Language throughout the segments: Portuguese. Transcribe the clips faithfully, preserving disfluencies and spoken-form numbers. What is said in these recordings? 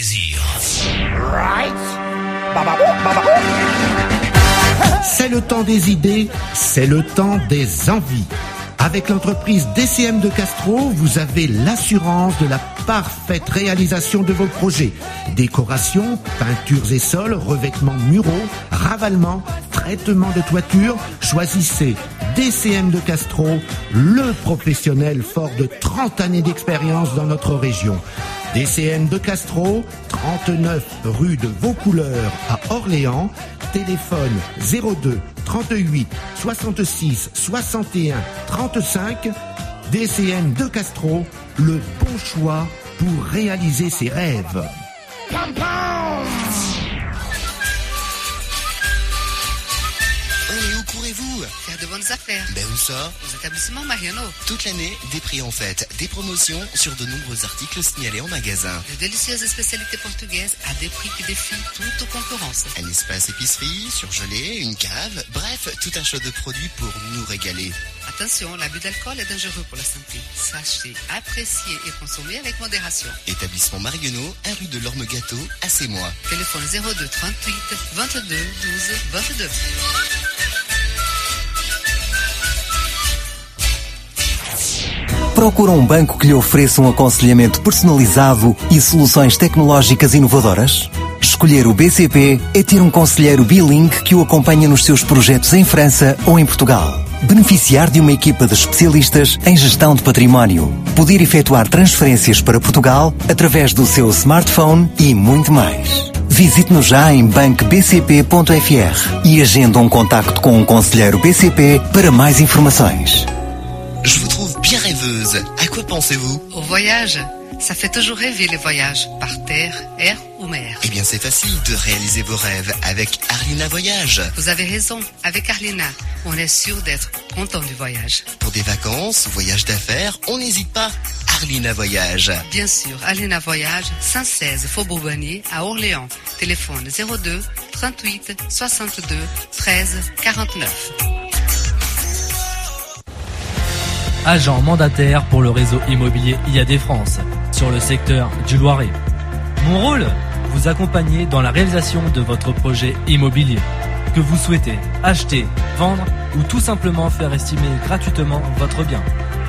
C'est le temps des idées, c'est le temps des envies. Avec l'entreprise D C M de Castro, vous avez l'assurance de la parfaite réalisation de vos projets. Décoration, peintures et sols, revêtements muraux, ravalement, traitement de toiture. Choisissez D C M de Castro, le professionnel fort de trente années d'expérience dans notre région. D C M de Castro, trente-neuf rue de Vaucouleurs à Orléans. Téléphone zéro deux trente-huit soixante-six soixante et un trente-cinq. D C M de Castro, le bon choix pour réaliser ses rêves. Vous faire de bonnes affaires. Ben où ça? Aux établissements Mariano. Toute l'année, des prix en fête, des promotions sur de nombreux articles signalés en magasin. De délicieuses spécialités portugaises à des prix qui défient toute concurrence. Un espace épicerie, surgelé, une cave, bref, tout un choix de produits pour nous régaler. Attention, l'abus d'alcool est dangereux pour la santé. Sachez apprécier et consommer avec modération. Établissement Mariano, un rue de l'Orme-Gâteau, à Sémois. Téléphone zéro deux trente-huit vingt-deux douze vingt-deux. Procura um banco que lhe ofereça um aconselhamento personalizado e soluções tecnológicas inovadoras? Escolher o B C P é ter um conselheiro bilingue que o acompanha nos seus projetos em França ou em Portugal. Beneficiar de uma equipa de especialistas em gestão de património. Poder efetuar transferências para Portugal através do seu smartphone e muito mais. Visite-nos já em banco b c p ponto f r e agenda um contacto com um conselheiro B C P para mais informações. Je vous trouve bien rêveuse. À quoi pensez-vous? Au voyage. Ça fait toujours rêver les voyages, par terre, air ou mer. Eh bien, c'est facile de réaliser vos rêves avec Arlina Voyage. Vous avez raison. Avec Arlina, on est sûr d'être content du voyage. Pour des vacances, voyages d'affaires, on n'hésite pas. Arlina Voyage. Bien sûr, Arlina Voyage, cent seize Faubourg Bonnier à Orléans. Téléphone zéro deux trente-huit soixante-deux treize quarante-neuf. Agent mandataire pour le réseau immobilier I A D France, sur le secteur du Loiret. Mon rôle, vous accompagner dans la réalisation de votre projet immobilier, que vous souhaitez acheter, vendre ou tout simplement faire estimer gratuitement votre bien.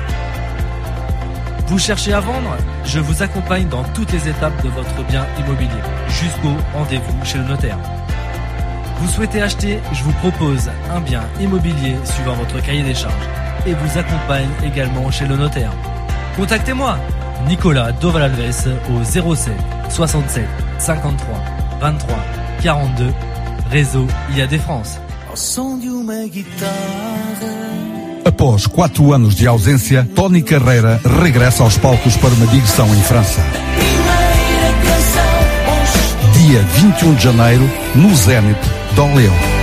Vous cherchez à vendre? Je vous accompagne dans toutes les étapes de votre bien immobilier, jusqu'au rendez-vous chez le notaire. Vous souhaitez acheter? Je vous propose un bien immobilier suivant votre cahier des charges et vous accompagne également chez le notaire. Contactez-moi, Nicolas Dovalalves au zéro sept soixante-sept cinquante-trois vingt-trois quarante-deux, réseau I A D France. Após quatro anos de ausência, Tony Carreira regressa aos palcos para uma digressão em França. Dia vinte e um de janeiro, no Zénith de Orléans.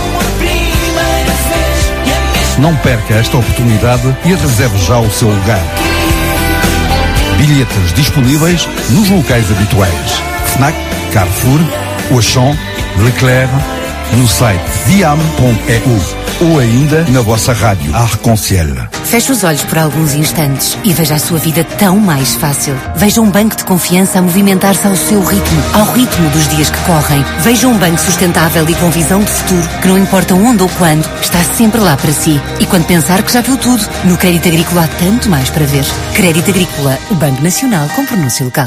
Não perca esta oportunidade e reserve já o seu lugar. Bilhetes disponíveis nos locais habituais. Fnac, Carrefour, Auchan, Leclerc, no site diam ponto e u ou ainda na vossa rádio Arc-en-Ciel. Feche os olhos por alguns instantes e veja a sua vida tão mais fácil. Veja um banco de confiança a movimentar-se ao seu ritmo, ao ritmo dos dias que correm. Veja um banco sustentável e com visão de futuro, que não importa onde ou quando, está sempre lá para si. E quando pensar que já viu tudo, no Crédito Agrícola há tanto mais para ver. Crédito Agrícola, o Banco Nacional com pronúncio local.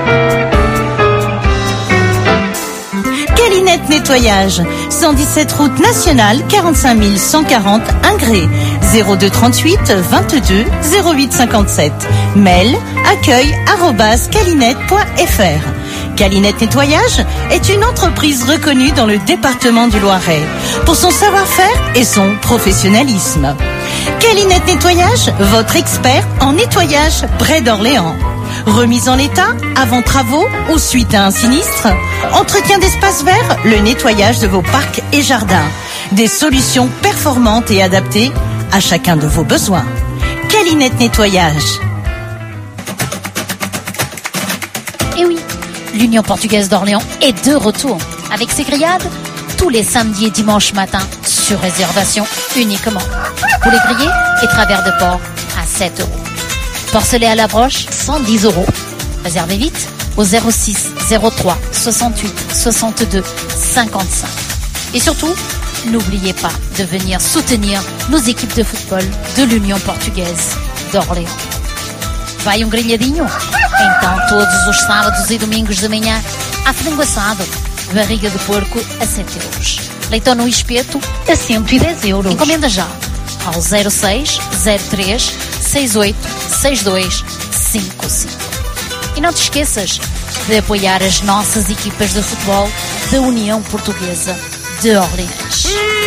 Calinette Nettoyage, cent dix-sept route nationale, quarante-cinq mille cent quarante Ingré, zéro deux trente-huit vingt-deux zéro huit cinquante-sept. Mail accueil arobase calinette point f r. Calinette Nettoyage est une entreprise reconnue dans le département du Loiret pour son savoir-faire et son professionnalisme. Calinette Nettoyage, votre expert en nettoyage près d'Orléans. Remise en état, avant travaux ou suite à un sinistre. Entretien d'espaces verts, le nettoyage de vos parcs et jardins. Des solutions performantes et adaptées à chacun de vos besoins. Calinette Nettoyage. Et oui, l'Union portugaise d'Orléans est de retour avec ses grillades tous les samedis et dimanches matin sur réservation uniquement. Poulet grillé et travers de porc à sept euros. Porcelet à la broche, cent dix euros. Réservez vite au zéro six zéro trois soixante-huit soixante-deux cinquante-cinq. Et surtout, n'oubliez pas de venir soutenir nos équipes de football de l'União Portuguesa de Orléans. Vai um grelhadinho? Então todos os sábados e domingos de manhã há frango assado, barriga de porco a sete euros. Leitão no espeto a cento e dez euros. Encomenda já ao zero seis zero três seis oito seis dois cinco cinco. E não te esqueças de apoiar as nossas equipas de futebol da União Portuguesa de Orleans.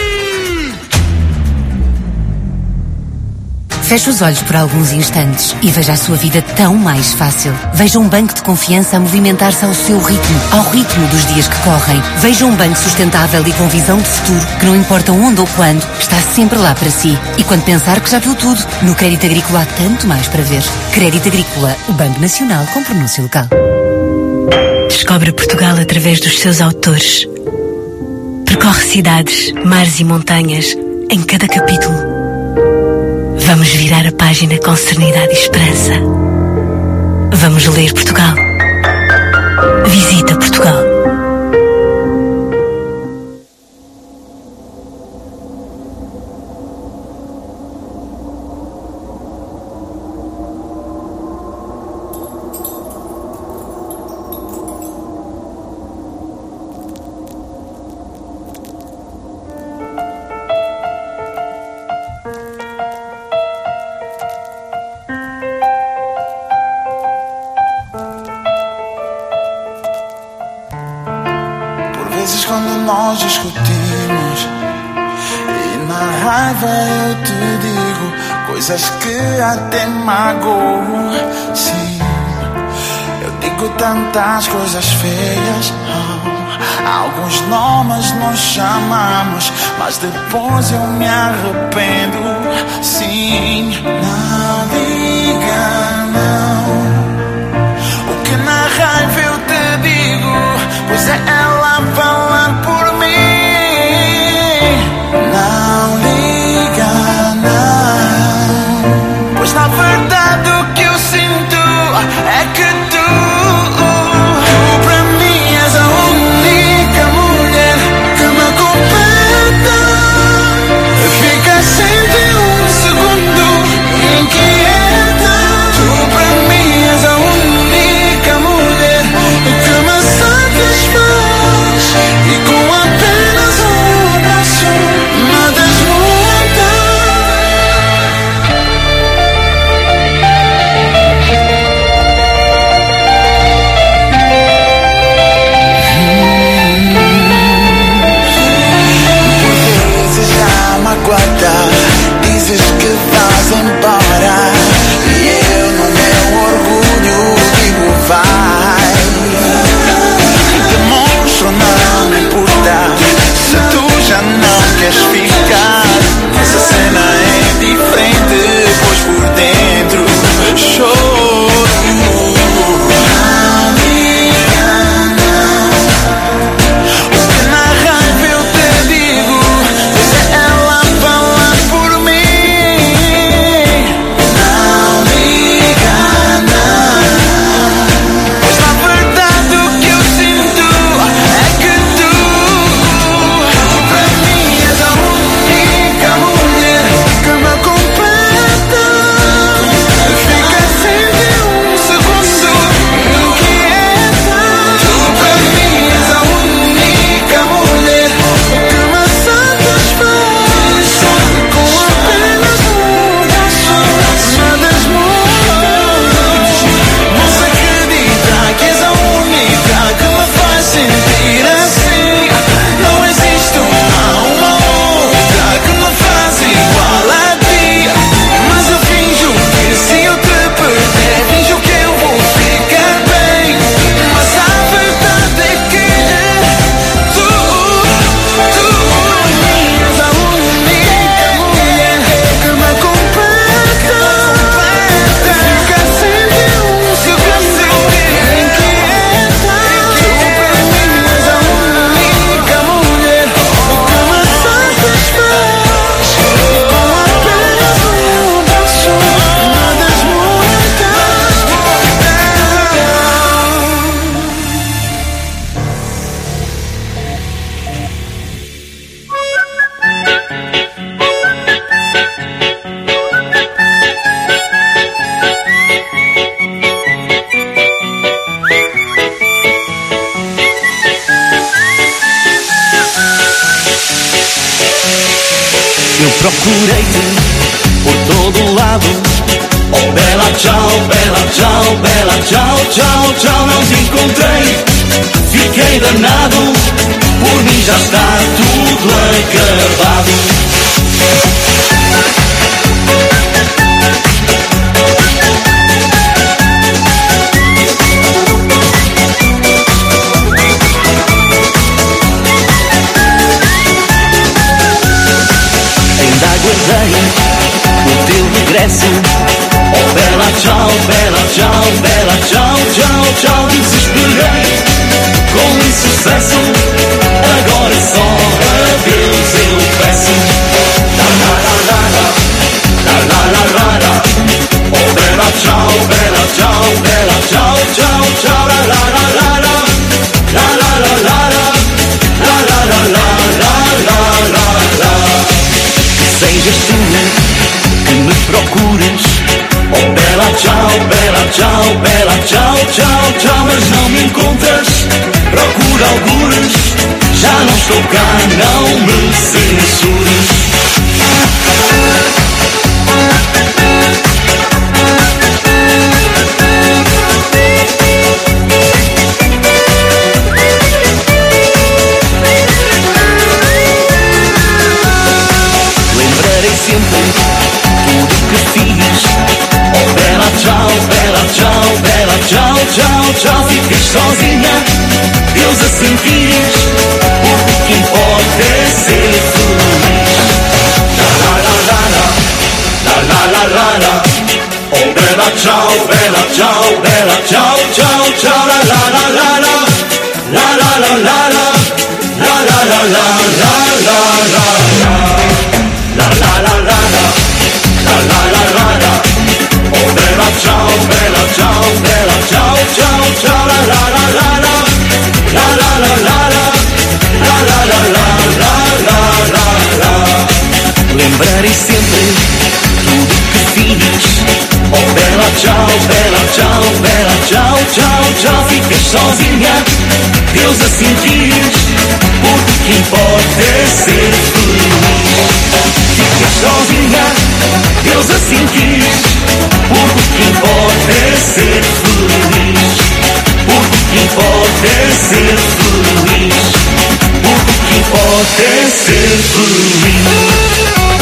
Feche os olhos por alguns instantes e veja a sua vida tão mais fácil. Veja um banco de confiança a movimentar-se ao seu ritmo, ao ritmo dos dias que correm. Veja um banco sustentável e com visão de futuro, que não importa onde ou quando, está sempre lá para si. E quando pensar que já viu tudo, no Crédito Agrícola há tanto mais para ver. Crédito Agrícola, o Banco Nacional com pronúncio local. Descobre Portugal através dos seus autores. Percorre cidades, mares e montanhas em cada capítulo. Vamos virar a página com serenidade e esperança. Vamos ler Portugal. Visita Portugal. Nós discutimos e na raiva eu te digo coisas que até magoam. Sim, eu digo tantas coisas feias. Oh, alguns nomes nós chamamos, mas depois eu me arrependo. Sim, não diga não. O que na raiva eu te digo, pois é ela falar por não liga, não. Pois na verdade o que eu sinto é que tu, tu pra mim és a única mulher que me completa. Fica sempre um segundo inquieta. Tu pra mim és a única mulher Eu procurei-te por todo lado. Oh bela tchau, bela tchau, bela tchau, tchau, tchau. Não te encontrei, fiquei danado. Por mim já está tudo acabado. Ainda aguardei o teu regresso. Oh bela tchau, bela tchau, bela tchau, tchau, tchau. Desesperei com insucesso. Agora só adeus eu peço. La la la la la, la la la la la. Oh bela tchau, bela tchau, bela tchau, tchau, tchau. La la la la la, la la la la la, la la la la la la la. Sejas tu que me procures. Oh bela tchau, bela tchau, bela tchau, tchau, tchau. Mas não me encontras, procura algures. Já não estou cá, não me censures. Lembrarei sempre tudo que fiz. Oh bela tchau, bela tchau, bela tchau, tchau, tchau. Ficas sozinha, Deus assim quis. O que importa é ser feliz. La la la la la, la la la la la. Oh bela tchau, bela tchau, bela tchau, tchau, tchau. La la la la la, la la la la la, la la la la la la la. La la la la la, la la la la la. Oh bella ciao, bella ciao, bella ciao, ciao, ciao. La la la la la, la la la la la, la la la la la la la la. Lembrarei sempre tudo que fiz. Oh bella ciao, bella ciao, bella ciao, ciao, ciao. Ficas sozinha, Deus assim quis. Porque o que importa é ser feliz. Ficas sozinha, Deus assim quis. Porque o que importa é ser feliz. Porque o que importa é ser feliz. Porque o que importa é ser feliz.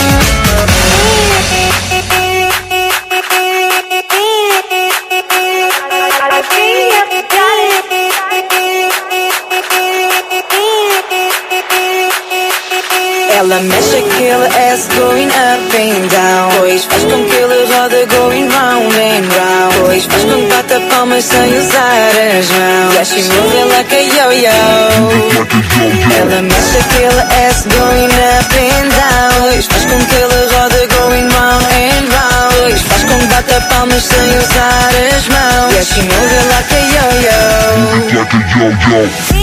Ela mexe aquele ass going up and down. Pois faz com que ele roda going round and round. Pois faz com que bata palmas sem usar as mãos. Yeah, she moving like a yo-yo. Ela mexe aquele ass going up and down. Pois faz com que ele roda going round and round. Pois faz com que bata palmas sem usar as mãos. Yeah, she moving like a yo-yo. Like a yo-yo.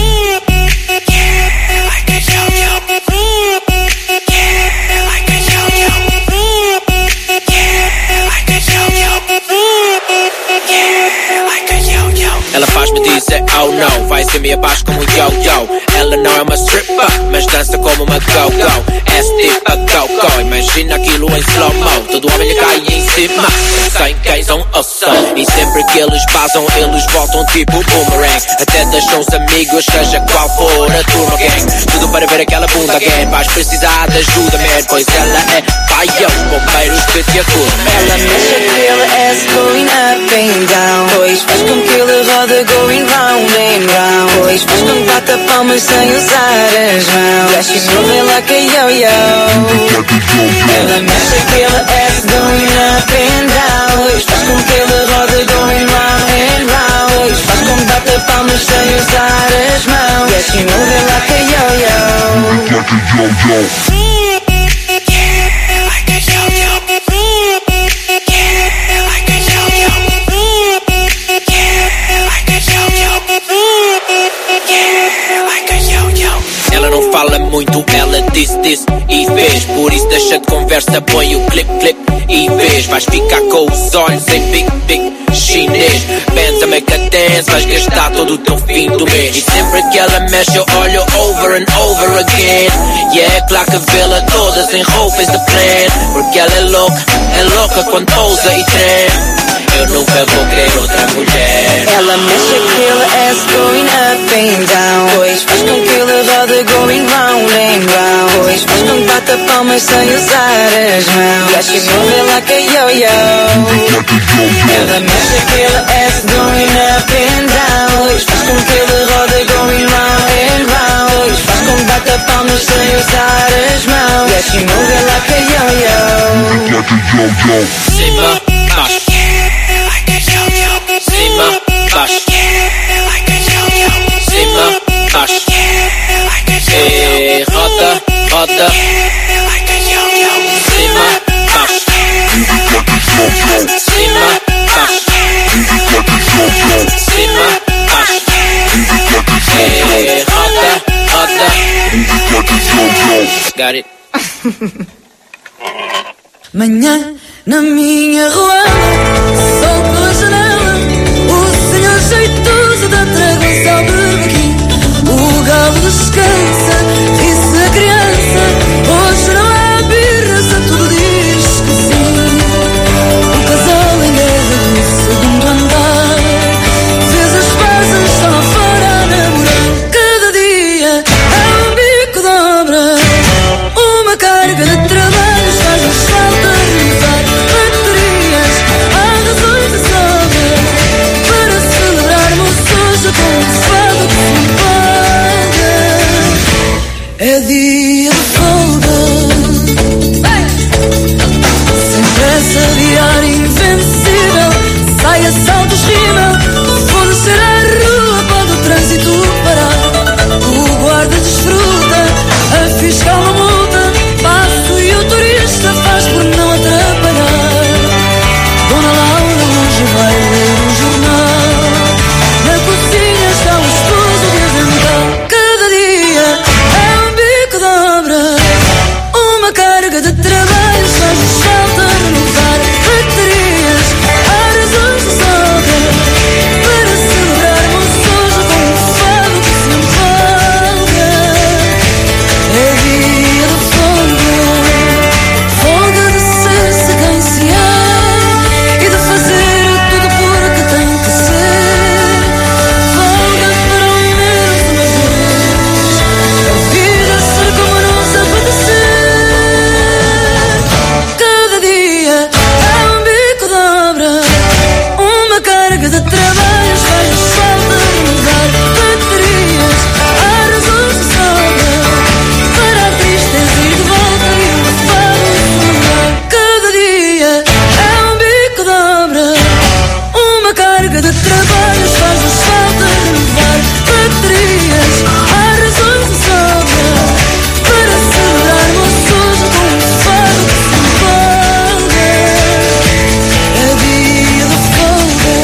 Ela faz-me dizer oh no, vai ser minha paz como um yo-yo. Ela não é uma stripper, mas dança como uma go-go. Ass tipo a go-go, imagina aquilo em slow-mo. Todo homem lhe cai em cima, sem gays on osso. E sempre que eles basam, eles voltam tipo boomerang. Até deixam os amigos, seja qual for a turma gang. Tudo para ver aquela bunda again. Vais precisar de ajuda, man, pois ela é pai aos bombeiros que te acudam, man. Ela mexe aquele ass going up and down. Pois faz com que ele roda going round and round. Pois faz com que bata palmas sem usar as mãos. Yeah, she moving like a yo-yo. Ela mexe aquele ass going up and down. Pois faz com que ele roda going round and round. Pois faz com que bata palmas sem usar as mãos. Yeah, she moving like a yo-yo. Like a yo-yo. Ela não fala muito, ela disse, disse e fez. Por isso deixa de conversa, põe o clip, clip e vês. Vais ficar com os olhos em big, big chinês. Bands a make a dance, vais gastar todo o teu fim do mês. E sempre que ela mexe eu olho over and over again. Yeah, claro que vê-la toda sem roupa is the plan. Porque ela é louca, é louca quando pousa e treme. Eu nunca vou querer outra mulher. Ela mexe aquele ass going up and down. Pois faz com que ele roda going round and round. Pois faz com que bata palmas sem usar as mãos. Yeah, she moving like a yo-yo. Ela mexe aquele ass going up and down. Pois faz com que ele roda going round and round. Pois faz com que bata palmas sem usar as mãos. Yeah, she moving like a yo-yo. Cima, baixo. Cima, baixo. Cima, baixo. E roda, roda. Cima, baixo. Cima, baixo. Cima, baixo. E roda, roda. Got it. Manhã na minha rua, sol pela janela, o senhor jeitoso da travessa ao berbequim. O galo descansa, ri-se a criança. Hoje não há birra, se tudo diz que sim. O casal em guerra do segundo andar fez as pazes, estão lá fora a namorar. Cada dia é um bico de obra, uma carga de trabalhos faz-nos falta renovar baterias. Há razões de sobra para celebrarmos hoje com um fado que se paga. É dia de folga, sem pressa, diário invencível. Sai a saltos, rima, vou descer à rua, pode o trânsito parar. O guarda desfruta, a fiscal não multa. Passo e o turista faz por não atrapalhar. Dona Laura hoje vai ler o jornal. Na cozinha está o esposo de avental. Cada dia é um bico de obra, uma carga de trabalhos faz-nos falta renovar baterias. Há razões de sobra para celebrarmos hoje com um fado que se empolga. É dia de folga, folga de ser-se quem se é e de fazer tudo porque tem que ser. Folga para o imenso mas vez a vida ser como nos apetecer. Cada dia é um bico de obra, uma carga de trabalhos faz-nos falta renovar baterias. Há razões de sobra para a tristeza ir de volta e o fado celebrar. Cada dia é um bico de obra, uma carga de trabalhos faz-nos falta renovar baterias. Há razões de sobra para celebrarmos hoje com um fado que se empolga. É dia de folga,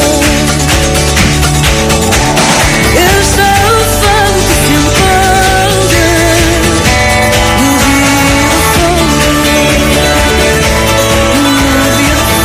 este é o fado que se empolga. No dia de folga, no dia de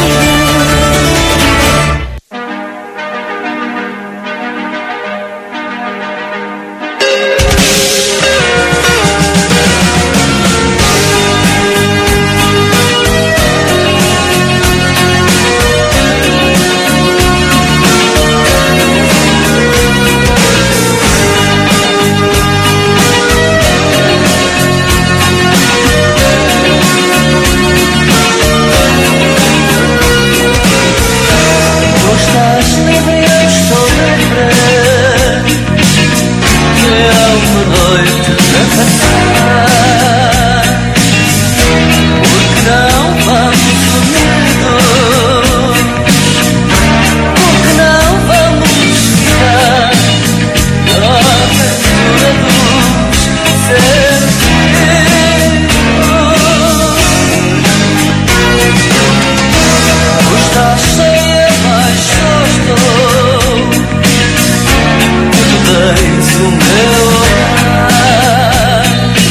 Tu estás livre e eu estou livre. É uma noite para passar. Porque não vamos unidos? Porque não vamos ficar na aventura dos ser vivos? Tu estás cheia, mas só estou. Tu tens o meu olhar.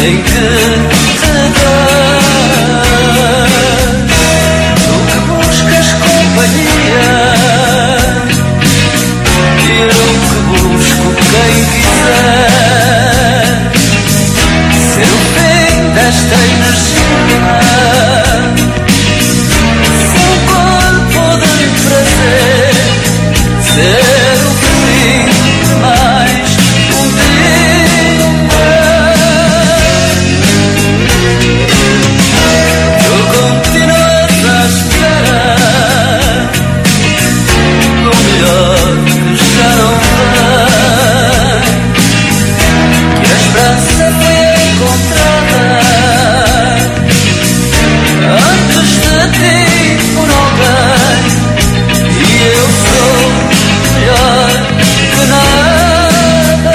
em que te dás. Tu que buscas companhia, e eu que busco quem quiser ser o fim desta energia, ser o corpo de prazer, ser o fim de mais um dia. Tu continuas à espera do melhor que já não vem, que a esperança foi encontrada antes de ti por alguém, e eu sou melhor que nada.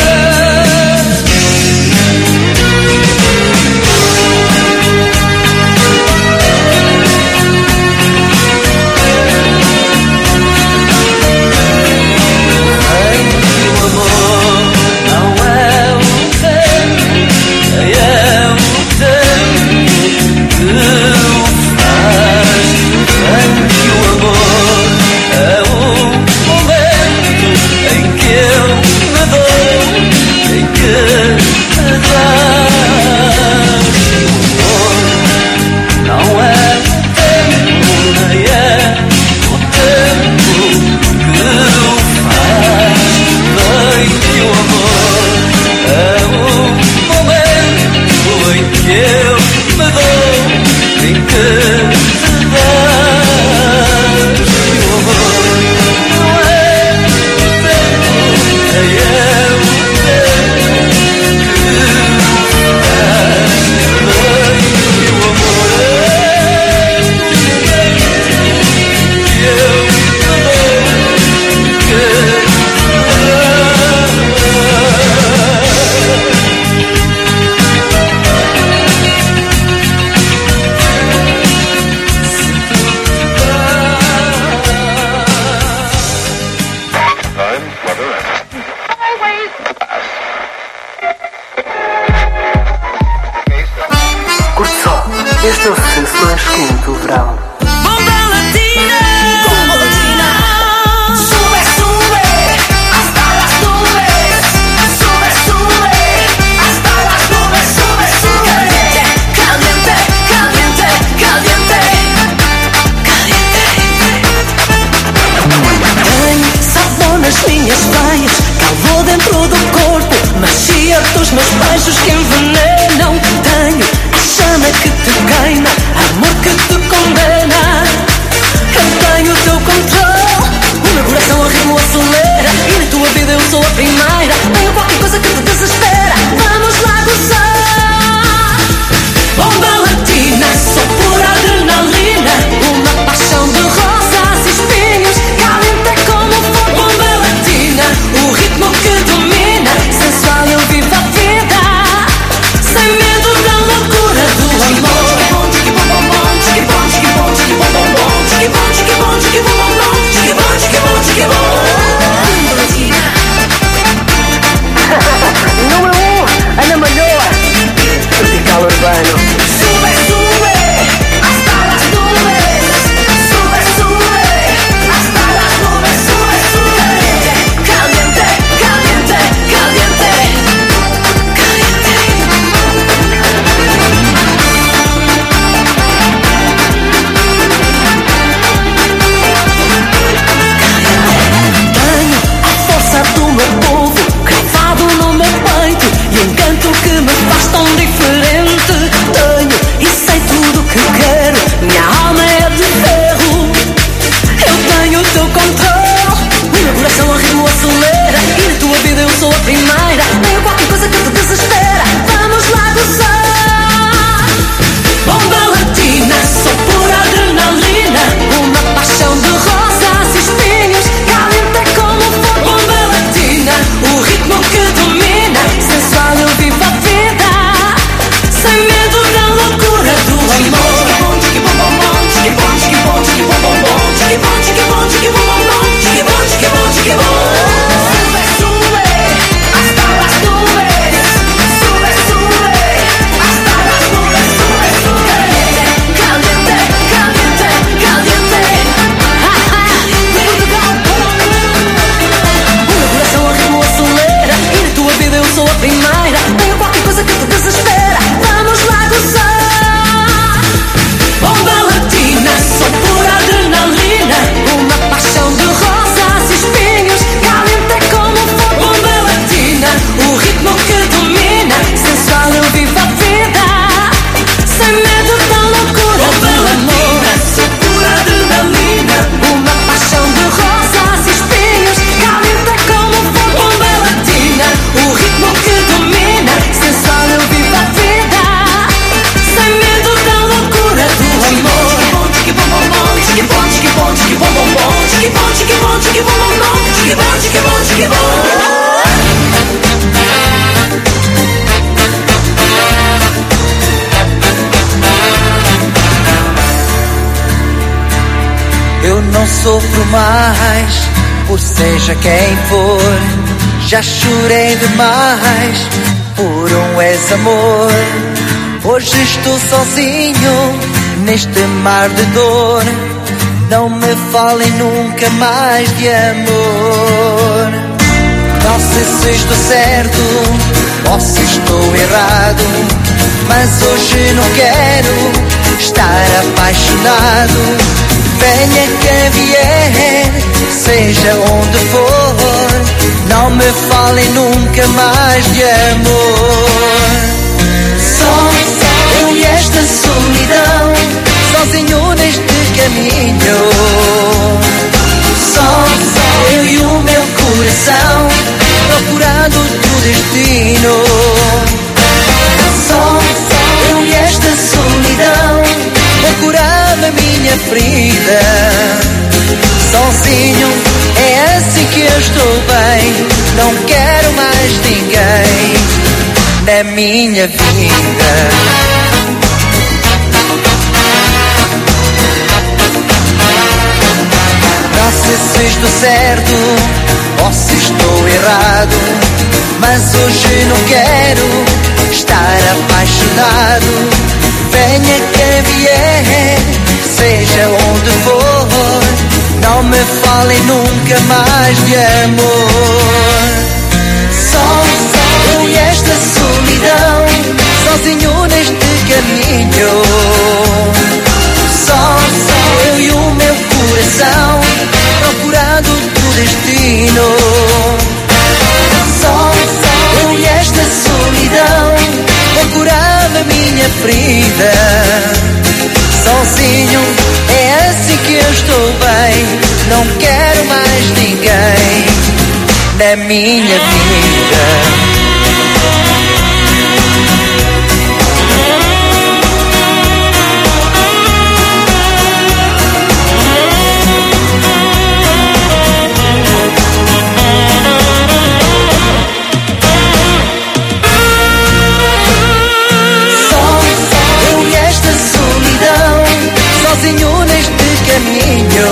Ai, o amor não é o tempo, é o tempo que o faz. Ai, o amor é o momento em que eu me dou, em que me dás. O amor não é o tempo, nem é o tempo que o faz. Bem que o amor é o momento em que eu me dou, em que te dás. O amor não é o tempo, nem é o tempo que o faz. Bem que o amor é o momento que eu me dou, que te Curte só, este é o sucesso mais quente do verão. Bomba Latina, Bomba Latina, sube, sube, hasta las nubes, sube, sube, hasta las nubes, sube, sube, caliente, caliente, caliente, caliente, caliente. Tenho sabor nas minhas veias, calor dentro do corpo, macia dos meus beijos que envenenam. Tenho a chama que te queima, amor que te condena. Eu tenho o teu controle, o meu coração ao ritmo acelera, e na tua vida eu sou a primeira. Tenho qualquer coisa que te desespera, vamos lá gozar. Bomba Latina, só pura adrenalina, uma paixão de rosas e espinhos, caliente como fogo. Bomba Latina, o ritmo que domina, sensual eu vivo a vida, sem medo da loucura do amor. primeira. Tenho qualquer coisa que te desespera. Vamos lá gozar. Bomba latina, só pura adrenalina. Uma paixão de rosas e espinhos. Caliente como fogo. Bomba latina, o ritmo que domina. Sensual eu vivo a vida. Sem medo da loucura do amor. Só pura adrenalina. Uma paixão de rosas e espinhos. Caliente como fogo. Bomba latina, o ritmo que domina. Sensual eu vivo a vida. Sem medo da loucura do amor. Chique bom bom bom, chique bom chique bom chique bom bom bom, chique bom chique bom chique bom bom bom, chique bom chique bom chique bom. Eu não sofro mais, por seja quem for. Já chorei demais, por um ex-amor. Hoje estou sozinho, neste mar de dor. Não me falem nunca mais de amor. Não sei se estou certo, ou se estou errado, mas hoje não quero estar apaixonado. Venha quem vier, seja onde for, não me falem nunca mais de amor. Só eu e esta solidão, sozinho neste caminho. Só eu e o meu coração, procurando o teu destino. Só eu e esta solidão, procurando a minha ferida. Sozinho é assim que eu estou bem. Não quero mais ninguém na minha vida. Não sei se estou certo ou se estou errado, mas hoje não quero estar apaixonado. Venha quem vier, seja onde for, não me falem nunca mais de amor. Só eu e esta solidão, sozinho neste caminho. Só eu e o meu coração, procurando o teu destino. Só eu e esta solidão, procurando a minha ferida. Sozinho é assim que eu estou bem. Não quero mais ninguém na minha vida. Sozinho neste caminho.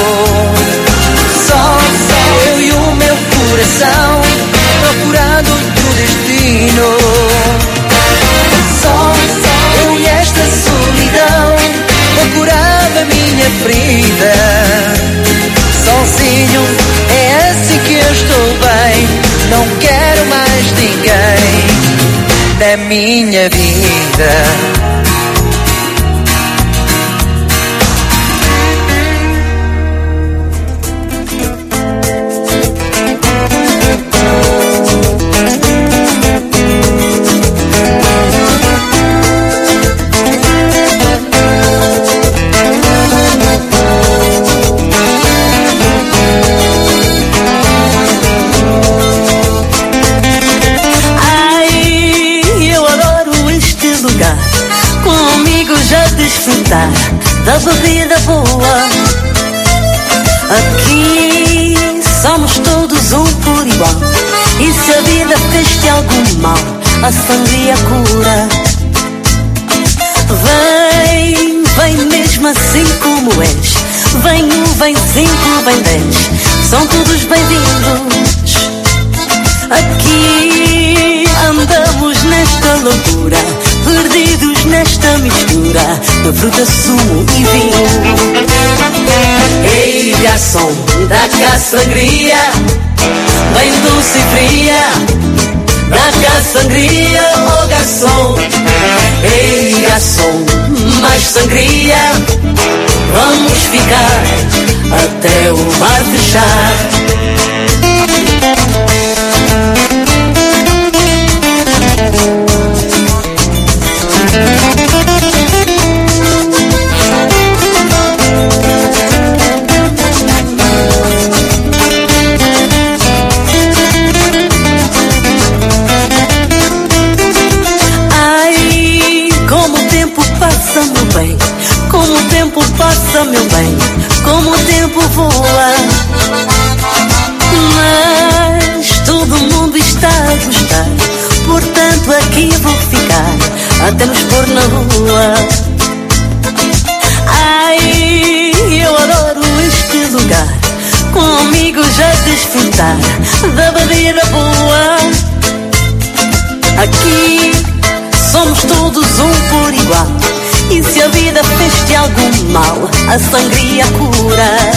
Só eu e o meu coração, procurando o teu destino. Só eu e esta solidão, procurando a minha ferida. Sozinho é assim que eu estou bem. Não quero mais ninguém na minha vida. Da bebida boa. Aqui somos todos um por igual. E se a vida fez-te algum mal, a sangria cura. Vem, vem mesmo assim como és. Vem um, vem cinco, vem dez. São todos bem-vindos. Aqui andamos nesta loucura, perdidos nesta mistura de fruta, sumo e vinho. Ei, garçom, dá cá sangria, bem doce e fria, dá cá sangria, oh garçom. Ei garçom, mais sangria. Vamos ficar até o bar fechar. Passa, meu bem, como o tempo voa. Mas todo mundo está a gostar, portanto aqui vou ficar até nos pôr na rua. Ai, eu adoro este lugar, com amigos a desfrutar da bebida boa. Aqui somos todos um por igual, e se a vida fez-te algum mal, a sangria cura.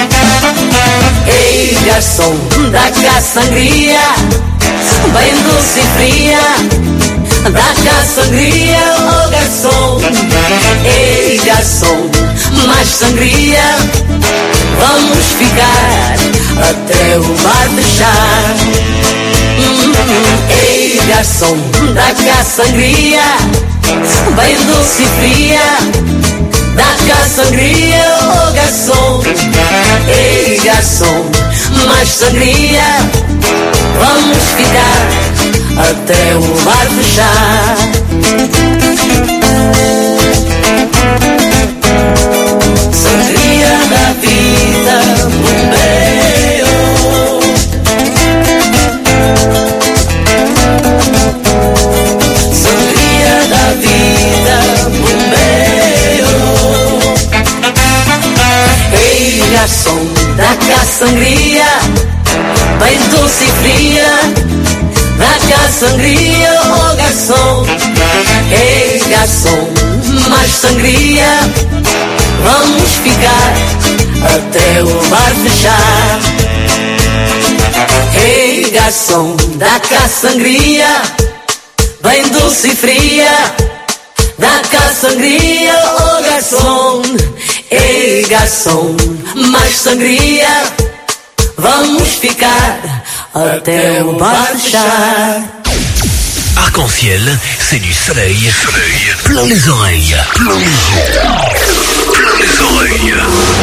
Ei garçom, dá cá sangria, bem doce e fria. Dá cá sangria, oh garçom. Ei garçom, mais sangria. Vamos ficar até o bar fechar. hum, Ei garçom, dá cá sangria, bem doce e fria. Dá cá sangria, oh garçom. Ei garçom, mais sangria. Vamos ficar até o bar fechar. Sangria da vida, bombeio. Sangria da vida, bombeio. Ei garçom, dá cá sangria, bem doce e fria. Dá cá sangria, oh garçom. Ei garçom, mais sangria. Vamos ficar até o bar fechar. Ei garçom, dá cá sangria, bem doce e fria. Dá cá sangria, oh garçom. Ei garçom, mais sangria. Vamos ficar até o bar fechar. Arc-en-ciel, c'est du soleil, soleil plein les oreilles, plein les yeux, plein les oreilles.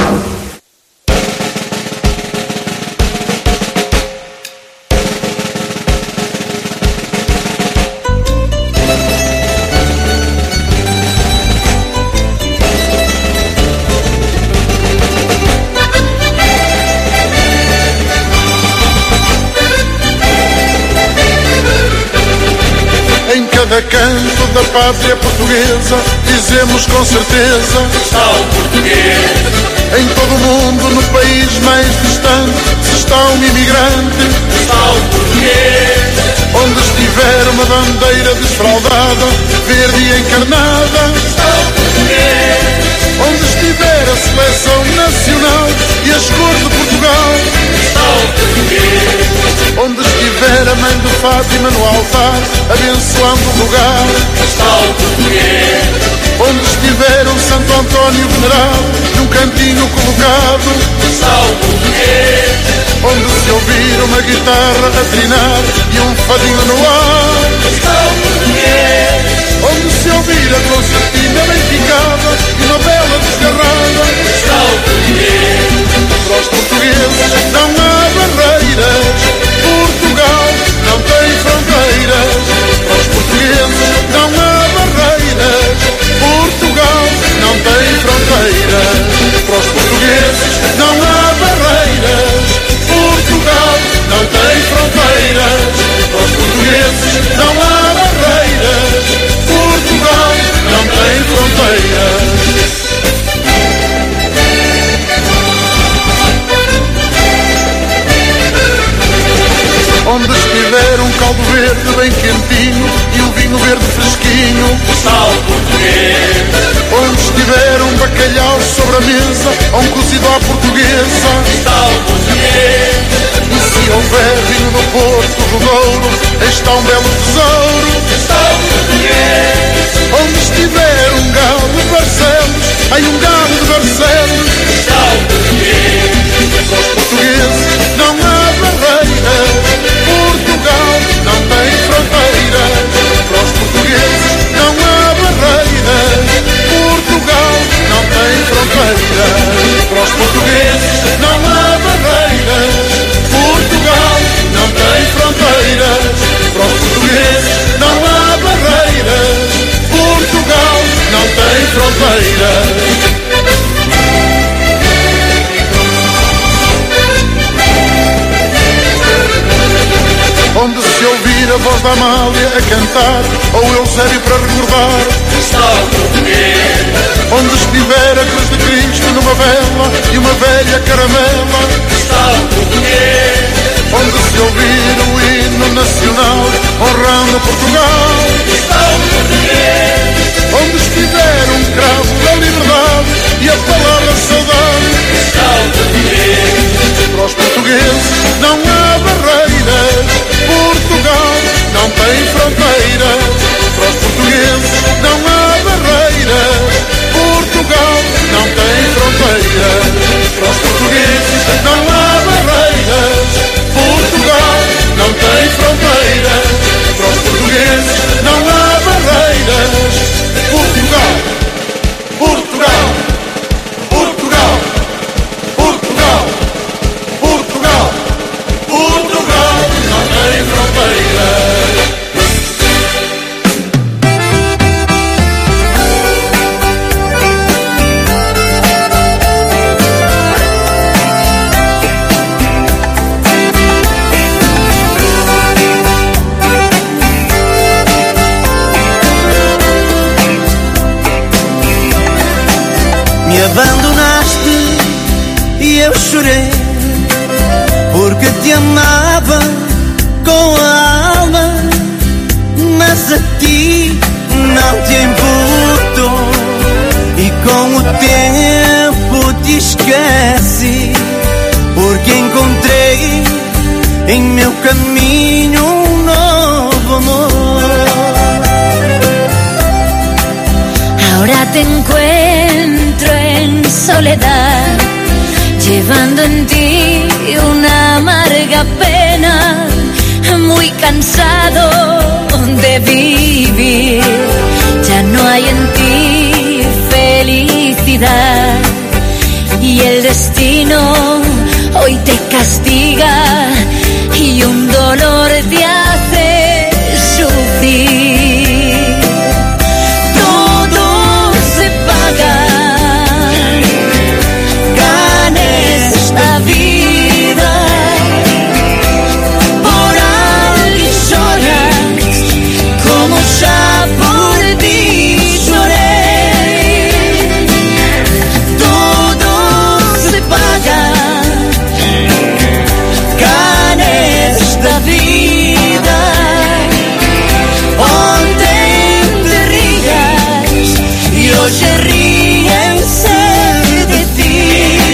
Em cada canto da pátria portuguesa dizemos com certeza: está o português. Em todo o mundo, no país mais distante, se está um imigrante, está o português. Onde estiver uma bandeira desfraldada, verde e encarnada, está o português. Onde estiver a seleção nacional e as cores de Portugal, está o português. Onde estiver a mãe de Fátima no altar, abençoando o lugar, está o português. Onde estiver um Santo António venerado, num cantinho colocado, está o português. Onde se ouvir uma guitarra a trinar e um fadinho no ar, está o português. Onde se ouvir a concertina bem picada e uma bela desgarrada, está o português. Para os portugueses não há barreiras, Portugal não tem fronteiras. Para os portugueses não há barreiras, Portugal não tem fronteiras. Para os portugueses não há barreiras, Portugal não tem fronteiras. Para os portugueses não há barreiras, Portugal não tem fronteiras. Onde estiver um caldo verde bem quentinho e um vinho verde fresquinho, está o português. Onde estiver um bacalhau sobre a mesa ou um cozido à portuguesa, está o português. E se houver vinho do Porto, do Douro, está um belo tesouro, em um galo de Barcelos. Está o português. Para os portugueses não há barreiras. Portugal não tem fronteiras. Para os portugueses não há barreiras. Portugal não tem fronteiras. Para os portugueses não há barreiras. Portugal não tem fronteiras. Para os portugueses não há barreiras. Portugal não tem fronteiras. Onde se ouvir a voz da Amália a cantar, ou Eusébio para recordar, está o português. Onde estiver a cruz de Cristo numa vela e uma velha caramela, está o português. Onde se ouvir o hino nacional honrando Portugal, está o português. Onde estiver um cravo da liberdade e a palavra saudade, está o português. Para os portugueses não há barreiras. Portugal não tem fronteiras. Para os portugueses não há barreiras. Portugal não tem fronteiras. Para os portugueses não há barreiras. Portugal não tem fronteiras. Para os portugueses não há barreiras. Portugal, Portugal, Portugal, Portugal, Portugal, Portugal não tem fronteiras. Me abandonaste e eu chorei, porque te amava com a alma, mas a ti não te importou. E com o tempo te esqueci, porque encontrei em meu caminho um novo amor. Ahora te encuentro en soledad, llevando en ti una amarga pena, muy cansado de vivir. Ya no hay en ti felicidad y el destino hoy te castiga y un dolor te hace sufrir. Todo se paga, gana esta vida. Por alguien lloras como ya por ti lloré. Todo se paga, gana esta vida. Onde te rías y hoy ríense de ti.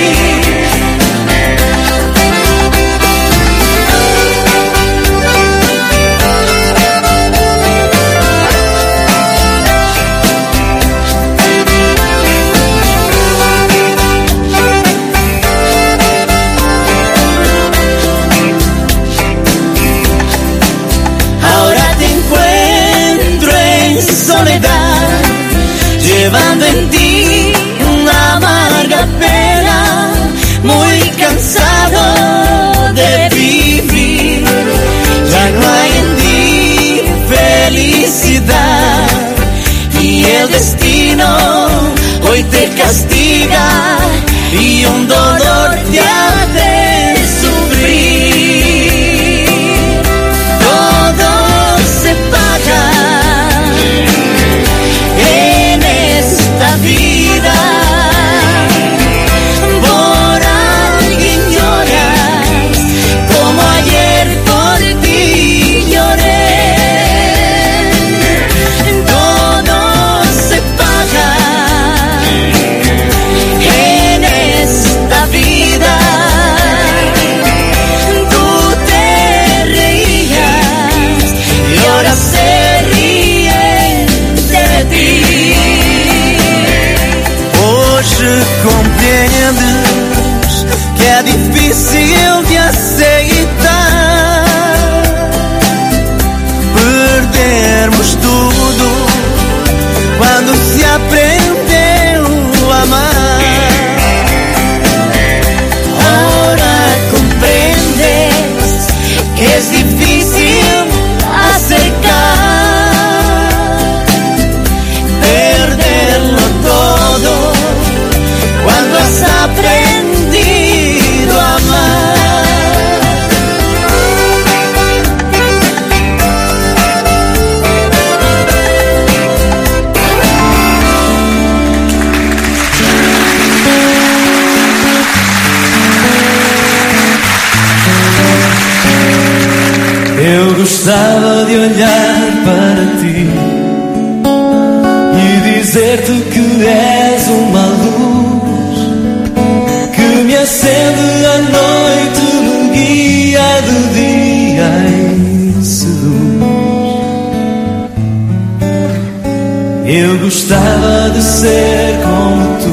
Ahora te encuentro en soledad, llevando en ti una amarga pena, muy cansado de vivir. Ya no hay en ti felicidad y el destino hoy te castiga y un dolor te hace sufrir. Todo se paga en esta vida. Por alguien lloras como ayer por ti lloré. Todo se paga, olhar para ti e dizer-te que és uma luz que me acende à noite, me guia de dia e seduz. Eu gostava de ser como tu,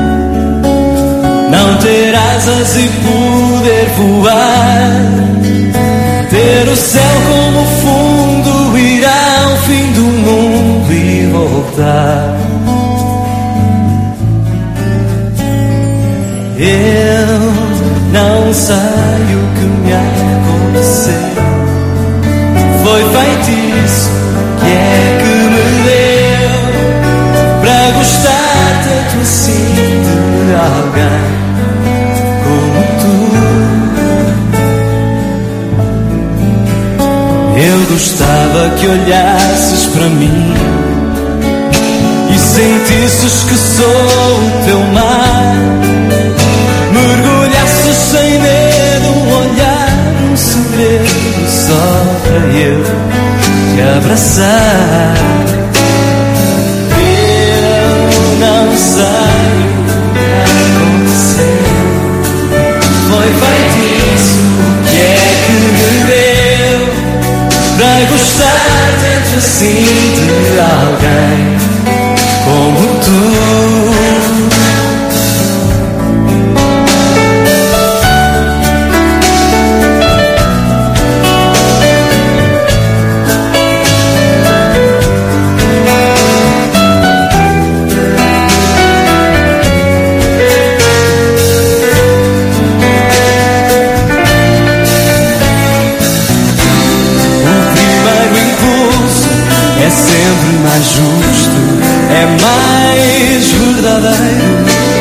não ter asas e poder voar, ter o céu como fundo, ir ao fim do mundo e voltar. Eu não sei o que me aconteceu, foi feitiço que é que me deu para gostar tanto assim de alguém como tu. Eu gostava que olhasses para mim e sentisses que sou o teu mar, mergulhasses sem medo, um olhar, um segredo só para eu te abraçar. Eu não sei o que aconteceu, foi feitiço que é que me deu para gostar tanto assim de alguém como tu. É sempre mais justo, é mais verdadeiro.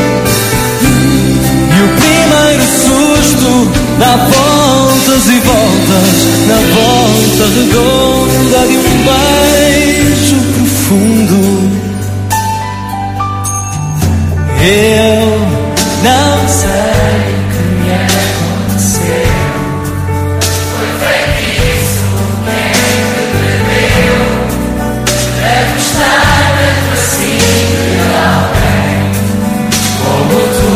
E o primeiro susto dá voltas e voltas na volta redonda de um beijo profundo. Eu não sei o que me aconteceu, foi feitiço que é que me deu para gostar tanto assim de alguém como tu.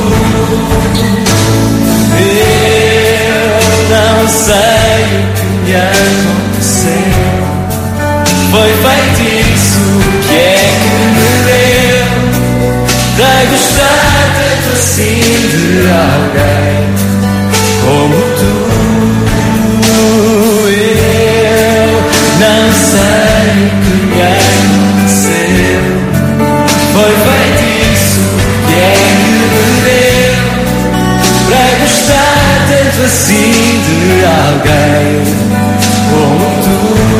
Eu não sei o que me aconteceu, foi feitiço que é que me deu para gostar tanto assim de alguém como tu. Eu não sei o que me aconteceu, foi feitiço que é que me deu para gostar tanto assim de alguém como tu.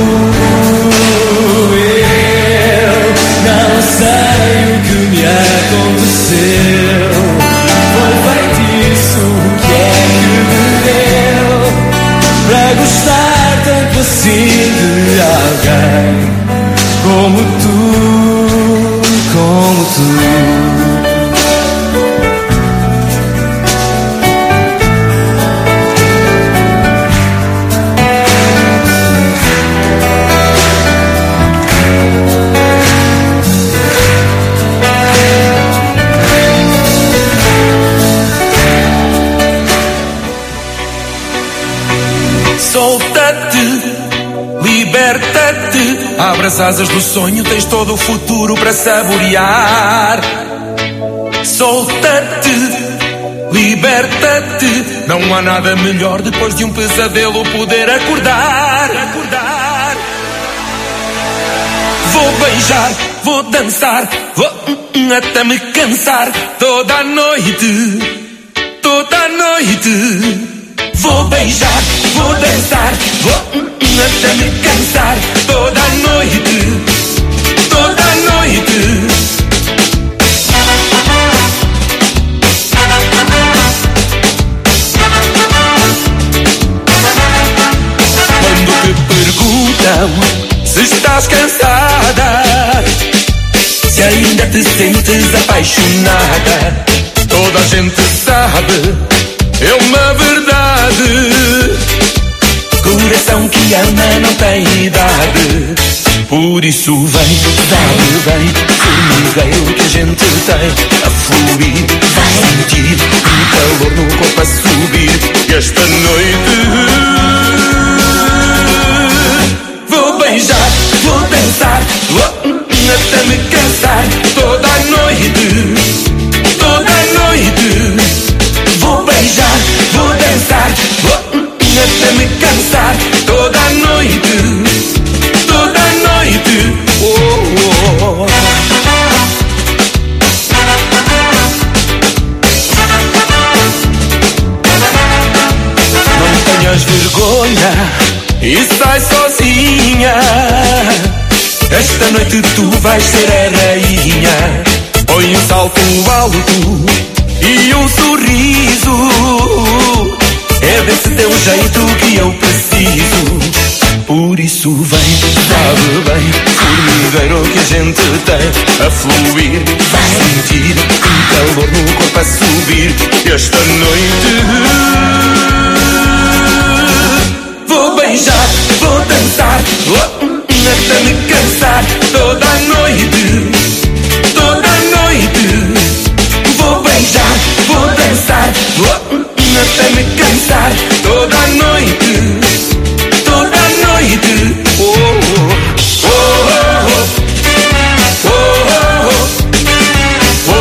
Eu não sei o que me aconteceu, foi feitiço que é que me deu para gostar tanto assim de alguém como tu, como tu. Solta-te, liberta-te, abre as asas do sonho, tens todo o futuro para saborear. Solta-te, liberta-te, não há nada melhor depois de um pesadelo poder acordar. Acordar. Vou beijar, vou dançar, vou uh, uh, até me cansar toda a noite, toda a noite. Vou beijar, vou dançar, vou uh, uh, até me cansar toda a noite, toda a noite. Quando te perguntam se estás cansada, se ainda te sentes apaixonada, toda a gente sabe, é uma verdade. coração que ama não tem idade. Por isso vem, vem, vem, formigueiro que a gente tem a fluir. Vai sentir um calor no corpo a subir. E esta noite vou beijar, vou dançar, vou até me cansar. Toda a noite, toda a noite. Vou beijar, vou dançar, vou até me cansar. Toda a noite, toda a noite. Oh, oh, oh. Não tenhas vergonha e sai sozinha. Esta noite tu vais ser a rainha. Põe um salto alto e um sorriso. É desse teu jeito que eu preciso. Por isso vem, sabe bem, formigueiro que a gente tem a fluir. Vai sentir um calor no corpo a subir. Esta noite vou beijar, vou dançar, vou até me cansar. Toda a noite, toda a noite. Vou beijar, vou dançar, vou até me cansar. Toda a noite, toda a noite. Oh, oh, oh, oh, oh, oh, oh, oh,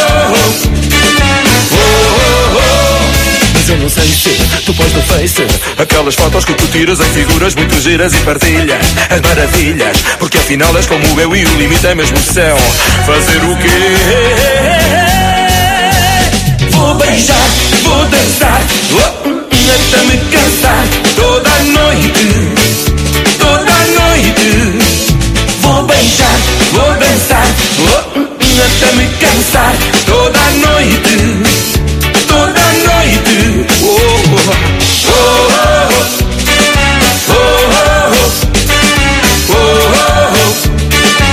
oh, oh, oh. Mas eu não sei se tu pões no Face aquelas fotos que tu tiras em figuras muito giras e partilhas as maravilhas, porque afinal és como eu e o limite é mesmo o céu. Fazer o quê? Vou beijar, vou dançar, vou até me cansar. Toda a noite, toda a noite. Vou beijar, vou dançar, vou até me cansar. Toda a noite, toda a noite. Oh, oh, oh, oh, oh, oh, oh, oh, oh.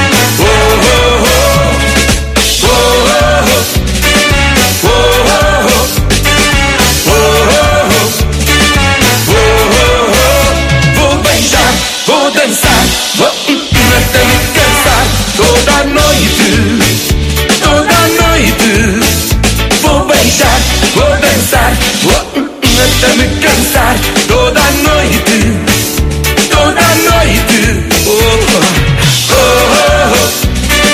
Vou dançar, vou até me cansar. Toda a noite, toda a noite. Vou beijar, vou dançar, vou até me cansar. Toda a noite, toda a noite. Oh, oh, oh, oh.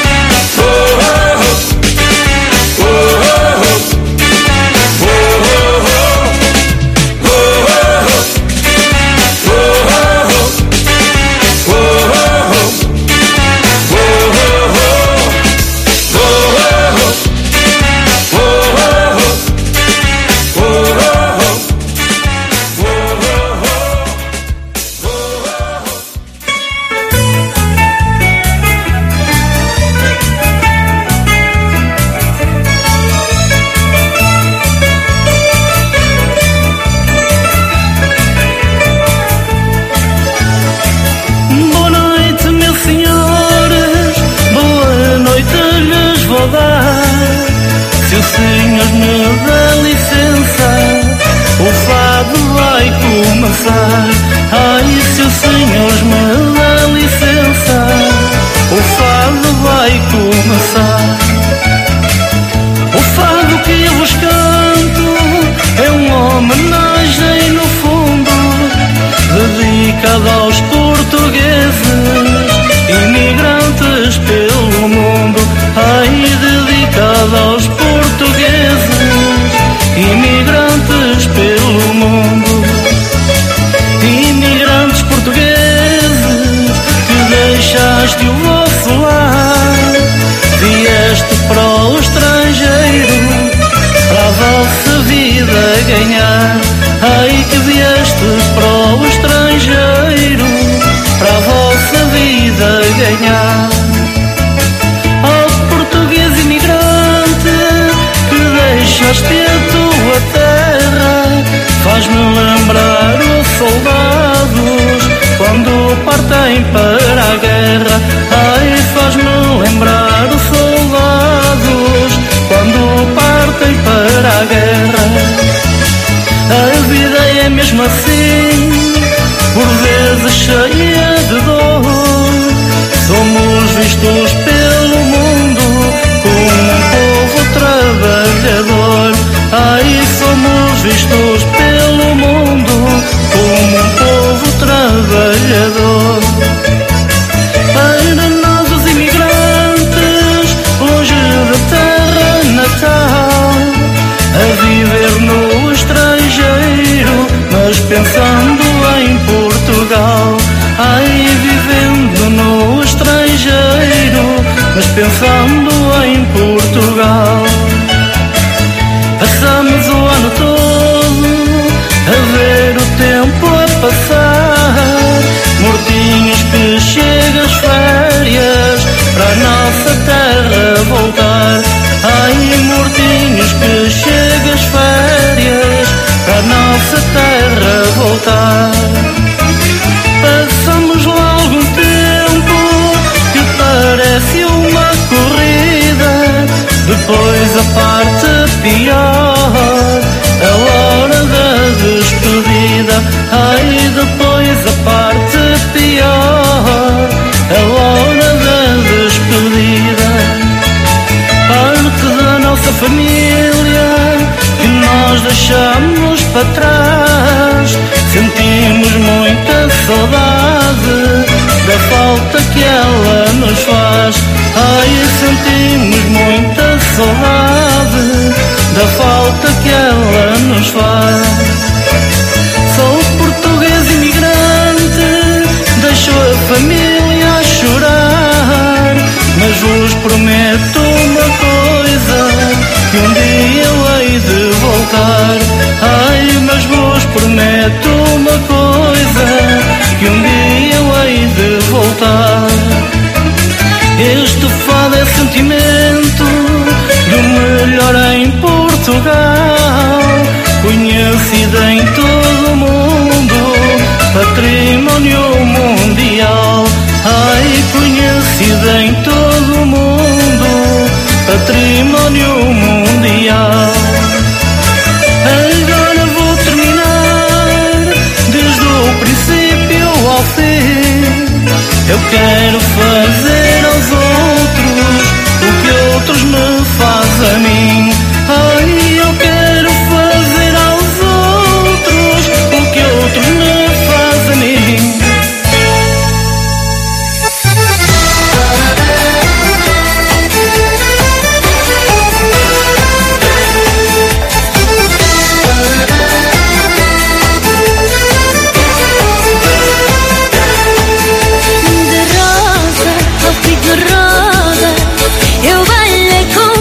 Ai, se o Senhor me dá licença, o fado vai começar. O fado que eu vos canto é uma homenagem no fundo, dedicado aos portugueses, imigrantes pelo mundo. Ai, dedicado aos portugueses, imigrantes pelo mundo. Imigrantes portugueses que deixaste o vosso lar, vieste para o estrangeiro para a vossa vida ganhar. Ai, que vieste para o estrangeiro para a vossa vida ganhar. Ó português imigrante que deixaste a tua terra, faz-me lembrar os soldados quando partem para a guerra. Ai, vistos pelo mundo como um povo trabalhador. Ai, somos vistos pelo mundo como um povo trabalhador. Para nós os imigrantes, longe da terra natal, a viver no estrangeiro, mas pensando em Portugal. Ai, vivendo no estrangeiro, mas pensando em Portugal. Passamos o ano todo a ver o tempo a passar, mortinhos que chegam as férias para a nossa terra voltar. Ai, mortinhos que chegam as férias para a nossa terra voltar. Passamos lá algum tempo que parece uma corrida, depois a parte pior, a hora da despedida. Ai, depois a parte pior, a hora da despedida. Parte da nossa família que nós deixamos para trás, sentimos muita saudade da falta que ela nos faz. Ai, sentimos muita saudade da falta que ela nos faz. Sou português imigrante, deixo a família a chorar, mas vos prometo uma coisa, que um dia eu hei de voltar. Ai, mas vos prometo uma coisa, que um dia eu hei de voltar. Este fado é sentimento do melhor em Portugal, conhecido em todo o mundo, património mundial. Ai, conhecido em todo o mundo, património mundial. Agora vou terminar desde o princípio ao fim. Eu quero fazer aos outros o que outros me fazem a mim. Ai, eu quero fazer aos outros o que outros me fazem a mim. De rosa, ao fim de roda, eu bailei com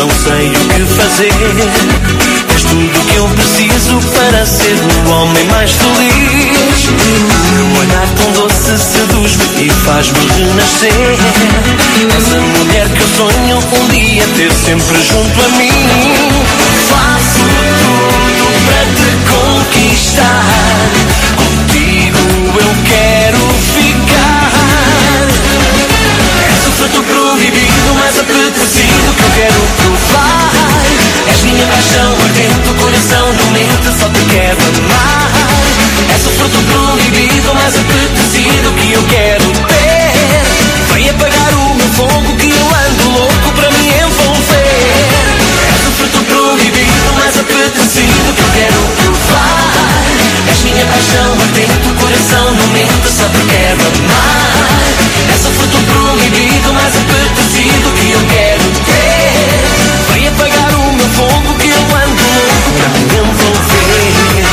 não sei o que fazer. És tudo que eu preciso para ser o homem mais feliz. Um olhar tão doce seduz-me e faz-me renascer. És a mulher que eu sonho um dia ter sempre junto a mim. Faço tudo para te conquistar. Contigo eu quero ficar. És o fruto proibido, mais apetecido que eu quero provar. És minha paixão ardente, o coração não mente, só te quero amar. És o fruto proibido, mais apetecido que eu quero ter. Vem apagar o meu fogo que eu ando louco para me envolver. És o fruto proibido, mais apetecido que eu quero provar. És minha paixão ardente, o coração não mente, só te quero amar. És o fruto proibido, mais apetecido que eu quero ter. Vem apagar o meu fogo que eu ando louco para me envolver.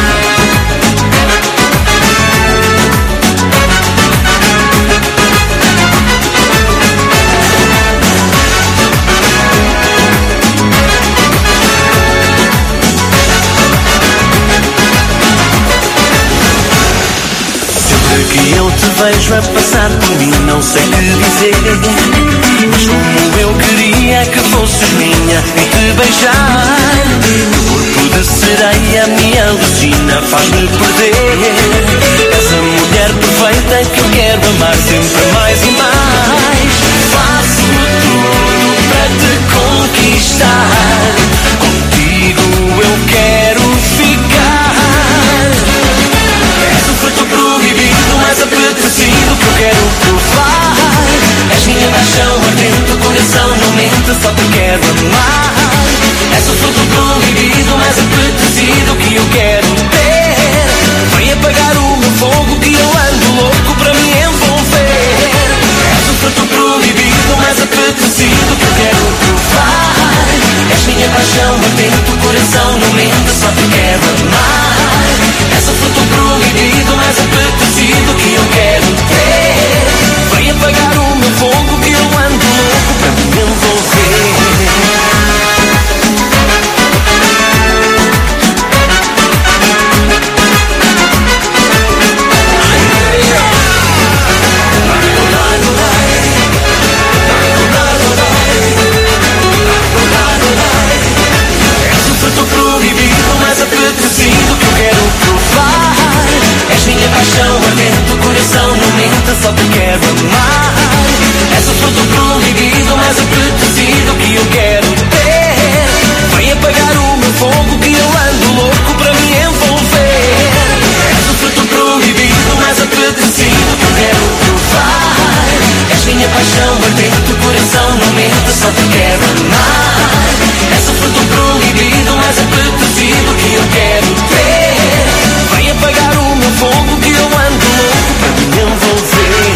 Sempre que eu te vejo a passar por mim, não sei o que dizer. Mas como eu queria que fosses minha e te beijar. O corpo de sereia me alucina, faz-me perder. És a mulher perfeita que eu quero amar sempre mais e mais. Faço tudo para te conquistar. Contigo eu quero ficar. És o fruto proibido, mais apetecido que eu quero provar. És minha paixão ardente, o coração não mente, só te quero amar. És o fruto proibido, mais apetecido que eu quero ter. Vem apagar o meu fogo que eu ando louco para me envolver. És o fruto proibido, mais apetecido que eu quero provar. És minha paixão ardente, o coração não mente, só te quero amar. És o fruto proibido, mais apetecido que eu quero ter. Vem apagar o meu fogo que eu ando louco para me envolver. És o fruto proibido, mais apetecido que eu quero provar. És minha paixão ardente, o coração não mente, só te quero amar. És o fruto proibido, mais apetecido que eu quero ter. Vem apagar o meu fogo que eu ando louco para me envolver. És o fruto proibido, mais apetecido que eu quero provar. És minha paixão ardente, o coração não mente, só te quero amar. És o fruto proibido, mais apetecido que eu quero ter. Vem apagar o meu fogo que eu ando louco para me envolver.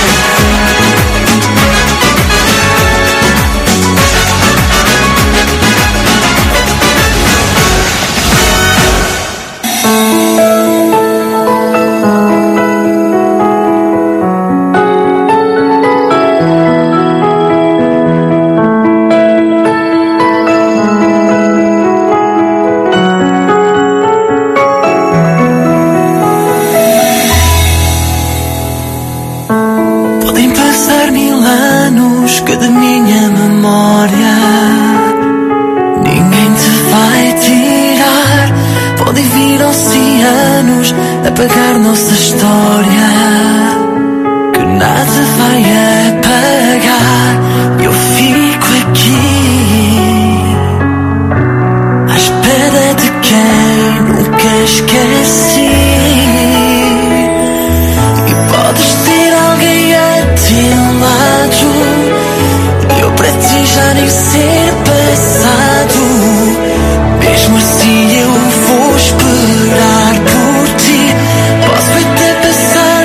Podem passar mil anos que de minha memória ninguém te vai tirar. Podem vir oceanos apagar nossa história, que nada vai apagar. Eu fico aqui à espera de quem nunca esqueci. E podes ter alguém a teu lado, eu para ti já nem ser passado. Mesmo assim eu vou esperar por ti. Posso até passar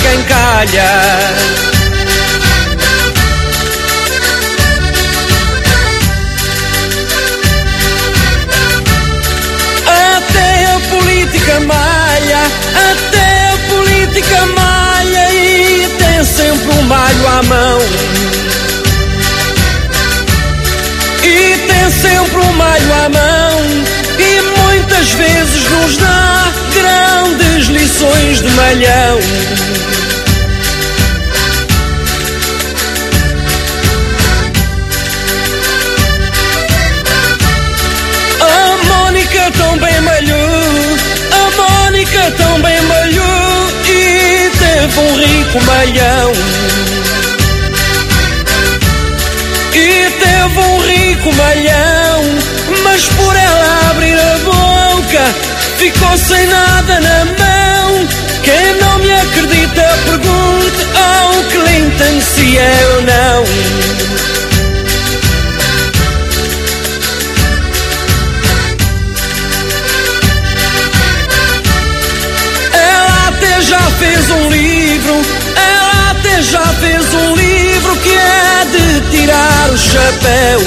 ninguém calha. Até a política malha, até a política malha e tem sempre um malho à mão. E tem sempre um malho à mão e muitas vezes nos dá grandes lições de malhão. A Mónica também malhou, a Mónica também malhou e teve um rico malhão. E teve um rico malhão, mas por ela abrir a boca ficou sem nada na mão. Quem não me acredita pergunte ao Clinton se é ou não. Ela até já fez um livro, ela até já fez um livro que é de tirar o chapéu.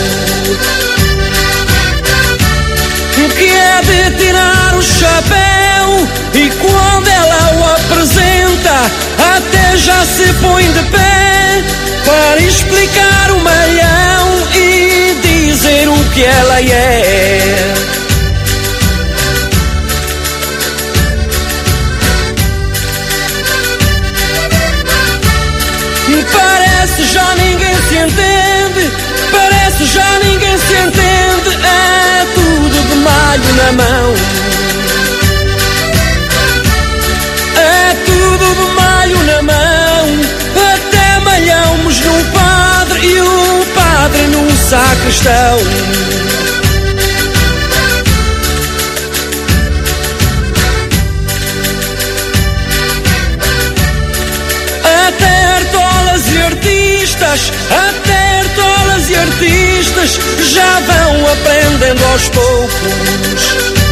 Que é de tirar o chapéu. E quando ela o apresenta até já se põe de pé para explicar o malhão e dizer o que ela é. Parece já ninguém se entende, parece já ninguém se entende, é tudo de malho na mão. É tudo de malho na mão, até malhamos num padre e o padre num sacristão. Até artolas e artistas, até artolas e artistas já vão aprendendo aos poucos.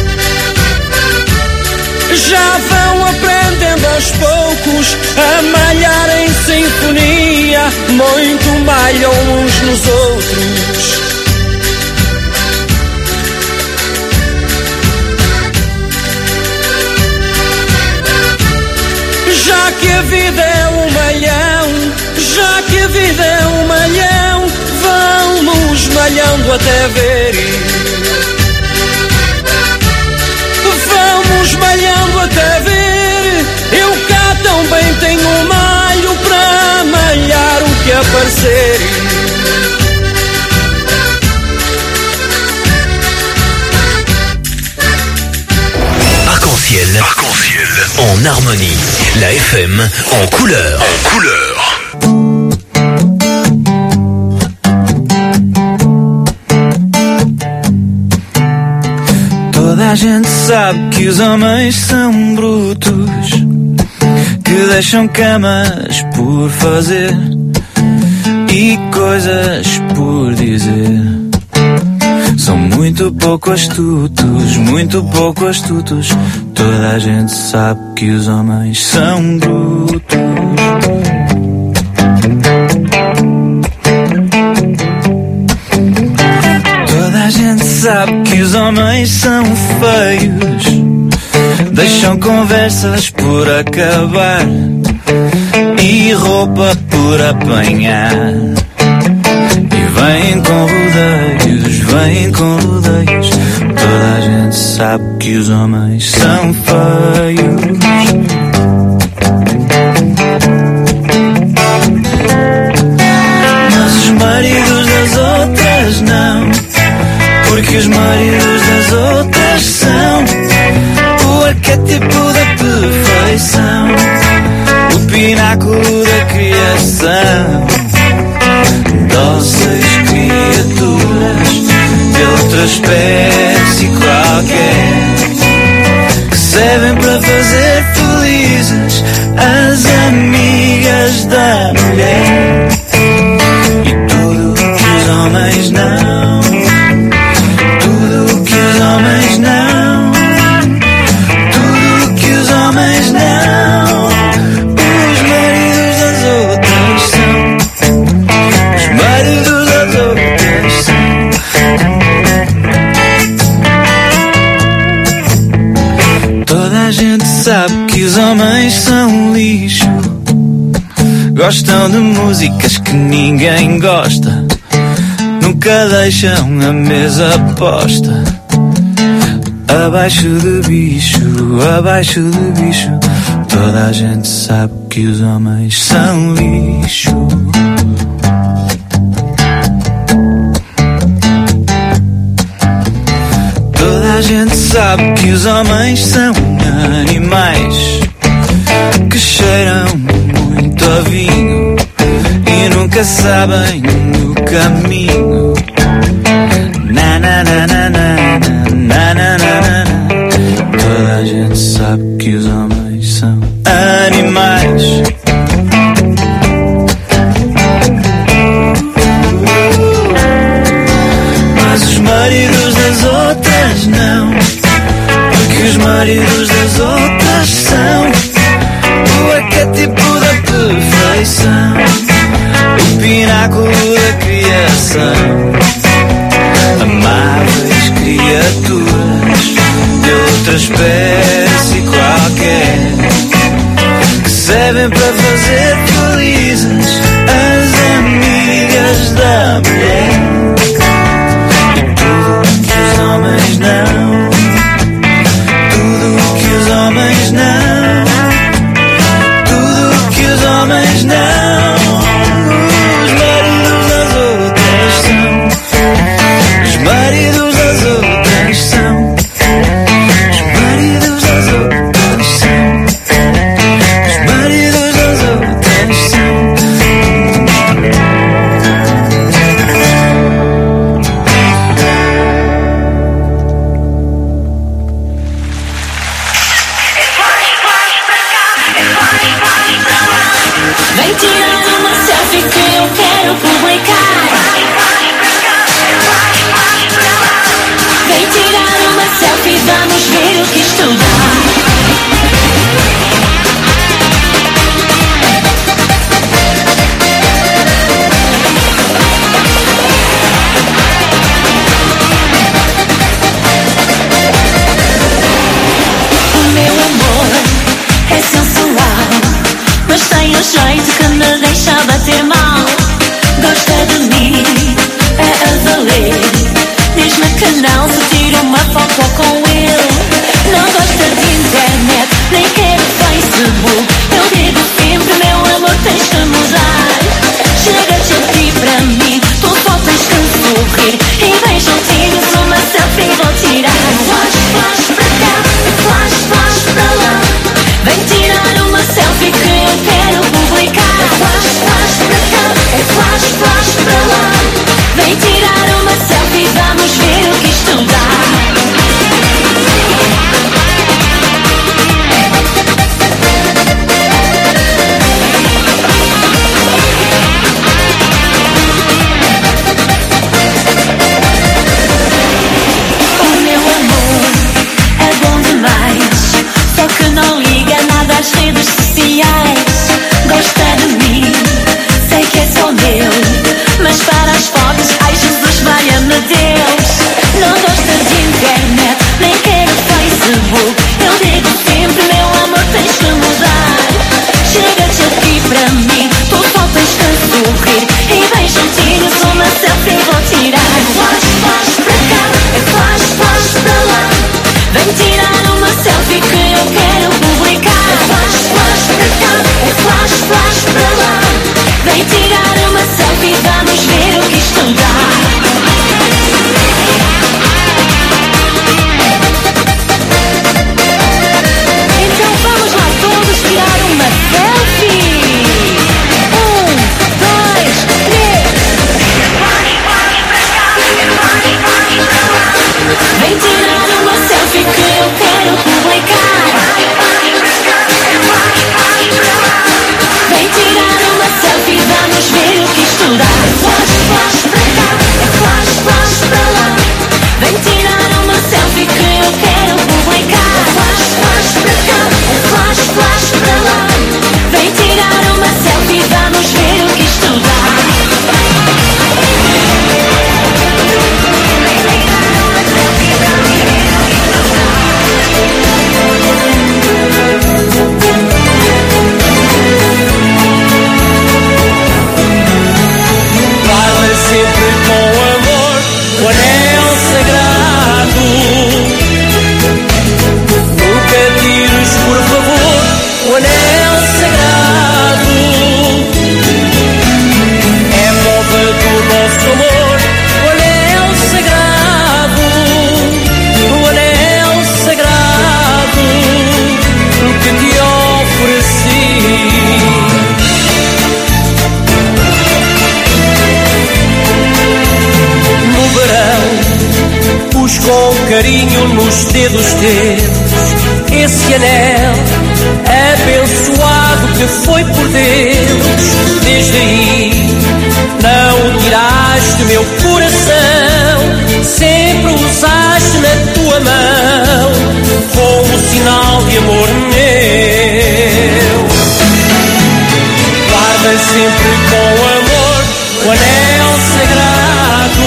Já vão aprendendo aos poucos a malhar em sinfonia, muito malham uns nos outros. Já que a vida é um malhão, já que a vida é um malhão, vamos malhando até ver. Vamos malhando até ver. Eu cá também tenho um malho para malhar o que aparecer. Arc-en-ciel, Arc-en-ciel, en harmonie. La F M en couleur. En couleur. Toda a gente sabe que os homens são brutos, que deixam camas por fazer e coisas por dizer. São muito pouco astutos, muito pouco astutos. Toda a gente sabe que os homens são brutos. Toda a gente sabe que os homens são feios, deixam conversas por acabar e roupa por apanhar. Vêm com rodeios, vêm com rodeios. Toda a gente sabe que os homens são feios. Mas os maridos das outras não, porque os maridos das outras são o arquétipo da perfeição, o pináculo da criação. Dóceis criaturas de outra espécie qualquer, que servem para fazer felizes as amigas da mulher. E tudo que os homens não, tudo que os homens não, tudo que os homens não, os que os homens são lixo. Gostam de músicas que ninguém gosta. Nunca deixam a mesa posta. Abaixo de bicho, abaixo de bicho. Toda a gente sabe que os homens são lixo. Toda a gente sabe que os homens são animais que cheiram muito a vinho e nunca sabem o caminho. Na na na na na na na na na. Toda a gente sabe que os homens são animais. Mas os maridos das outras não, porque os maridos das outras são o arquétipo da perfeição, o pináculo da criação. Amáveis criaturas de outra espécie qualquer, que servem para fazer felizes as amigas da mulher. E tudo que os homens não, tudo que os homens não, tudo que os homens não. Os maridos das outras são, os maridos das outras são, os maridos das outras são, os maridos das outras são. Vem tirar uma selfie que eu quero publicar. Vem tirar uma selfie, vamos ver o que isto dá. O meu amor é sensual, mas tem um jeito que me deixa bater mal. Gosta de mim, é a valer. Diz-me que não se tira uma foto com ele. Não gosta de internet, nem quer Facebook. Eu digo sempre, meu amor, tens que mudar. Chega-te aqui para mim, tu só tens que sorrir. E bem juntinhos uma selfie vou tirar. Flash, flash para cá, flash, flash para lá. Vem tirar uma selfie que eu quero publicar. É flash, flash para cá, é flash, flash para lá. Vem tirar uma selfie, vamos ver o que isto dá. O meu amor é bom demais, só que não liga nada às redes sociais. Gosta de mim, sei que é só meu, mas para as fotos, ai Jesus, valha-me Deus. Não gosta de internet, nem quer Facebook. Eu digo sempre, meu amor, tens que mudar. Chega-te aqui para mim, tu só tens que sorrir. E bem juntinhos uma selfie vou tirar. É flash, flash para cá, é flash, flash para lá. Vem tirar uma selfie que eu quero publicar. É flash, flash para cá, é flash, flash para lá. Vem tirar uma selfie, vamos ver o que isto dá. Então vamos lá todos tirar uma selfie. dedos teus, esse anel abençoado que foi por Deus. Desde aí não o tiraste do meu coração, sempre o usaste na tua mão como sinal de amor meu. Guarda sempre com amor o anel sagrado,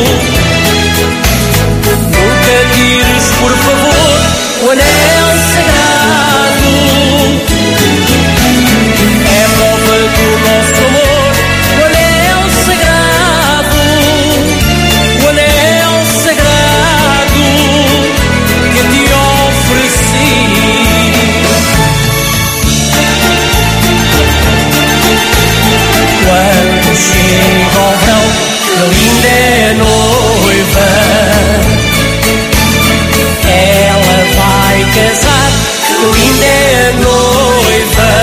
nunca tires por favor o anel sagrado. É prova do nosso amor o anel sagrado, o anel sagrado que te ofereci. Quando chega o verão, que linda é a noiva, ela vai casar, que linda é a noiva.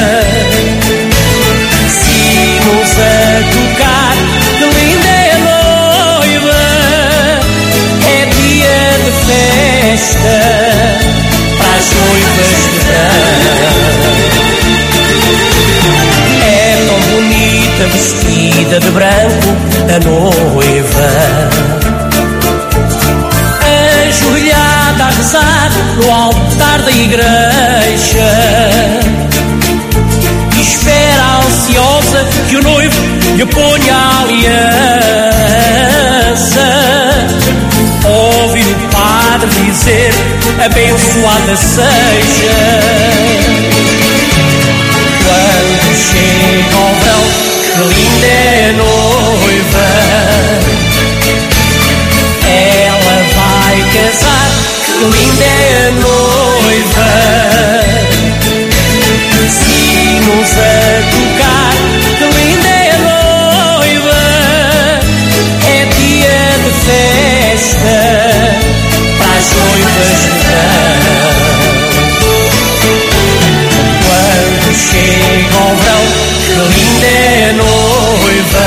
Sinos a tocar, que linda é a noiva. É dia de festa para as noivas de verão. É tão bonita vestida de branco a noiva, ajoelhada a rezar no altar da igreja, e espera ansiosa que o noivo lhe ponha a aliança. Ouve o padre dizer abençoada seja. Quando chega o verão, que linda é a noiva, ela vai casar, que linda é a noiva. Sinos a tocar, que linda é a noiva. É dia de festa para as noivas de verão. Quando chega o verão, que linda é a noiva,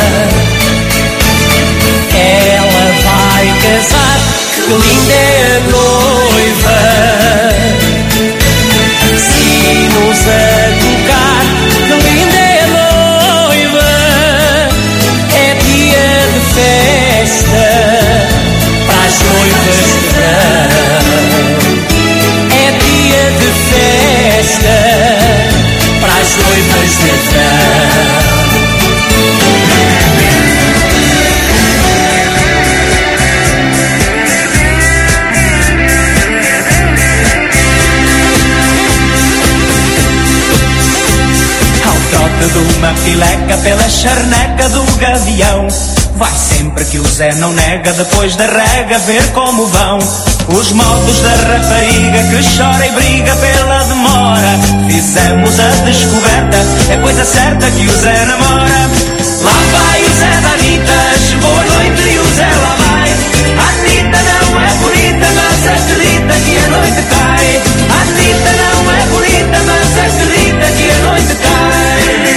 ela vai casar, que linda é a noiva. Sinos a tocar, que linda é a noiva. É dia de festa para as noivas de verão. É dia de festa para as noivas de verão. De uma fileca pela charneca do gavião, vai sempre que o Zé não nega, depois da rega ver como vão os modos da rapariga que chora e briga pela demora. Fizemos a descoberta, é coisa certa que o Zé namora. Lá vai o Zé da Anitta, chegou a noite e o Zé lá vai. A Anitta não é bonita, mas acredita que a noite cai. A Anitta não é bonita, mas acredita que a noite cai.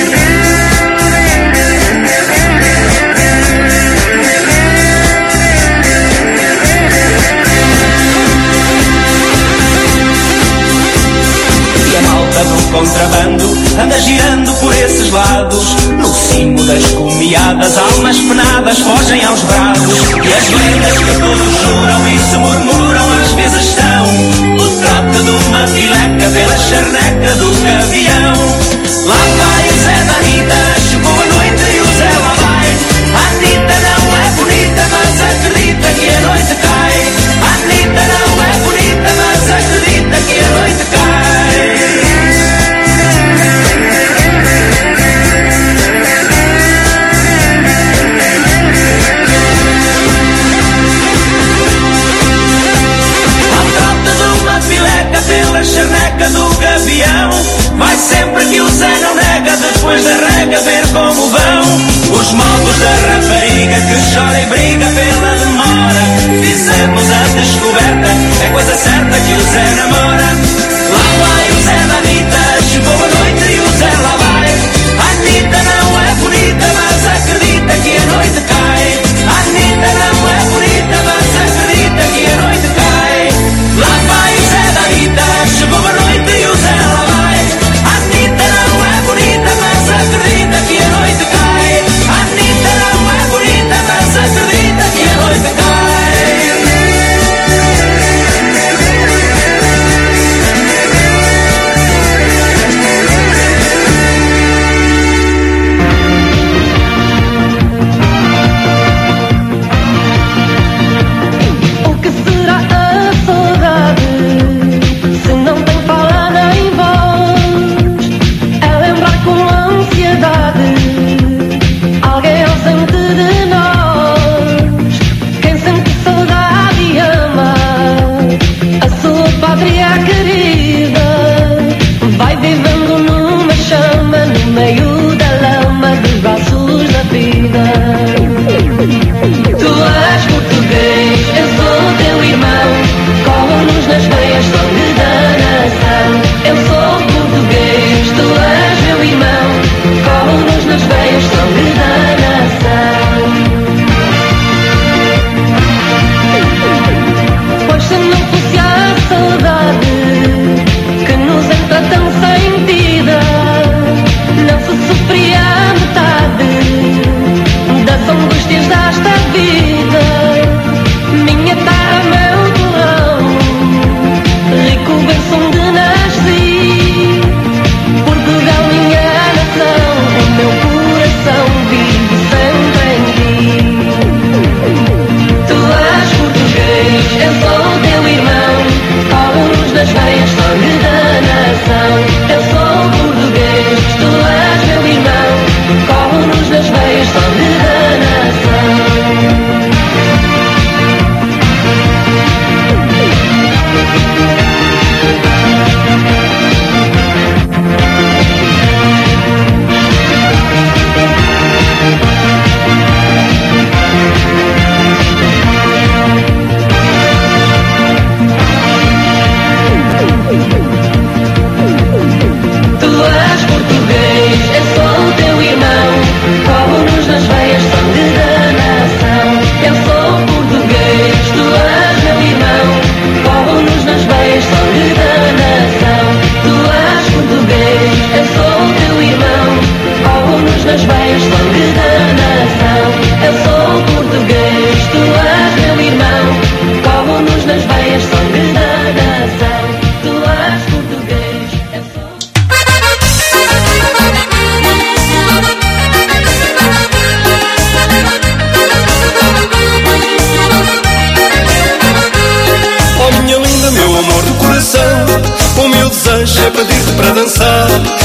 Do contrabando anda girando por esses lados, no cimo das comiadas almas penadas fogem aos brados, e as lendas que todos juram e se murmuram às vezes estão o trote de uma fileca pela charneca do gavião. Lá vai o Zé da Anitta, chegou a noite e o Zé lá vai. A Anitta não é bonita, mas acredita que a noite cai. A Anitta não é bonita, mas acredita que a noite cai. Pela charneca do gavião, vai sempre que o Zé não nega, depois da rega ver como vão os modos da rapariga que chora e briga pela demora. Fizemos a descoberta, é coisa certa que o Zé namora. Lá vai o Zé da Anitta, chegou a noite e o Zé lá vai. A Anitta não é bonita, mas acredita que a noite cai. A Anitta não é bonita, mas acredita que a noite cai.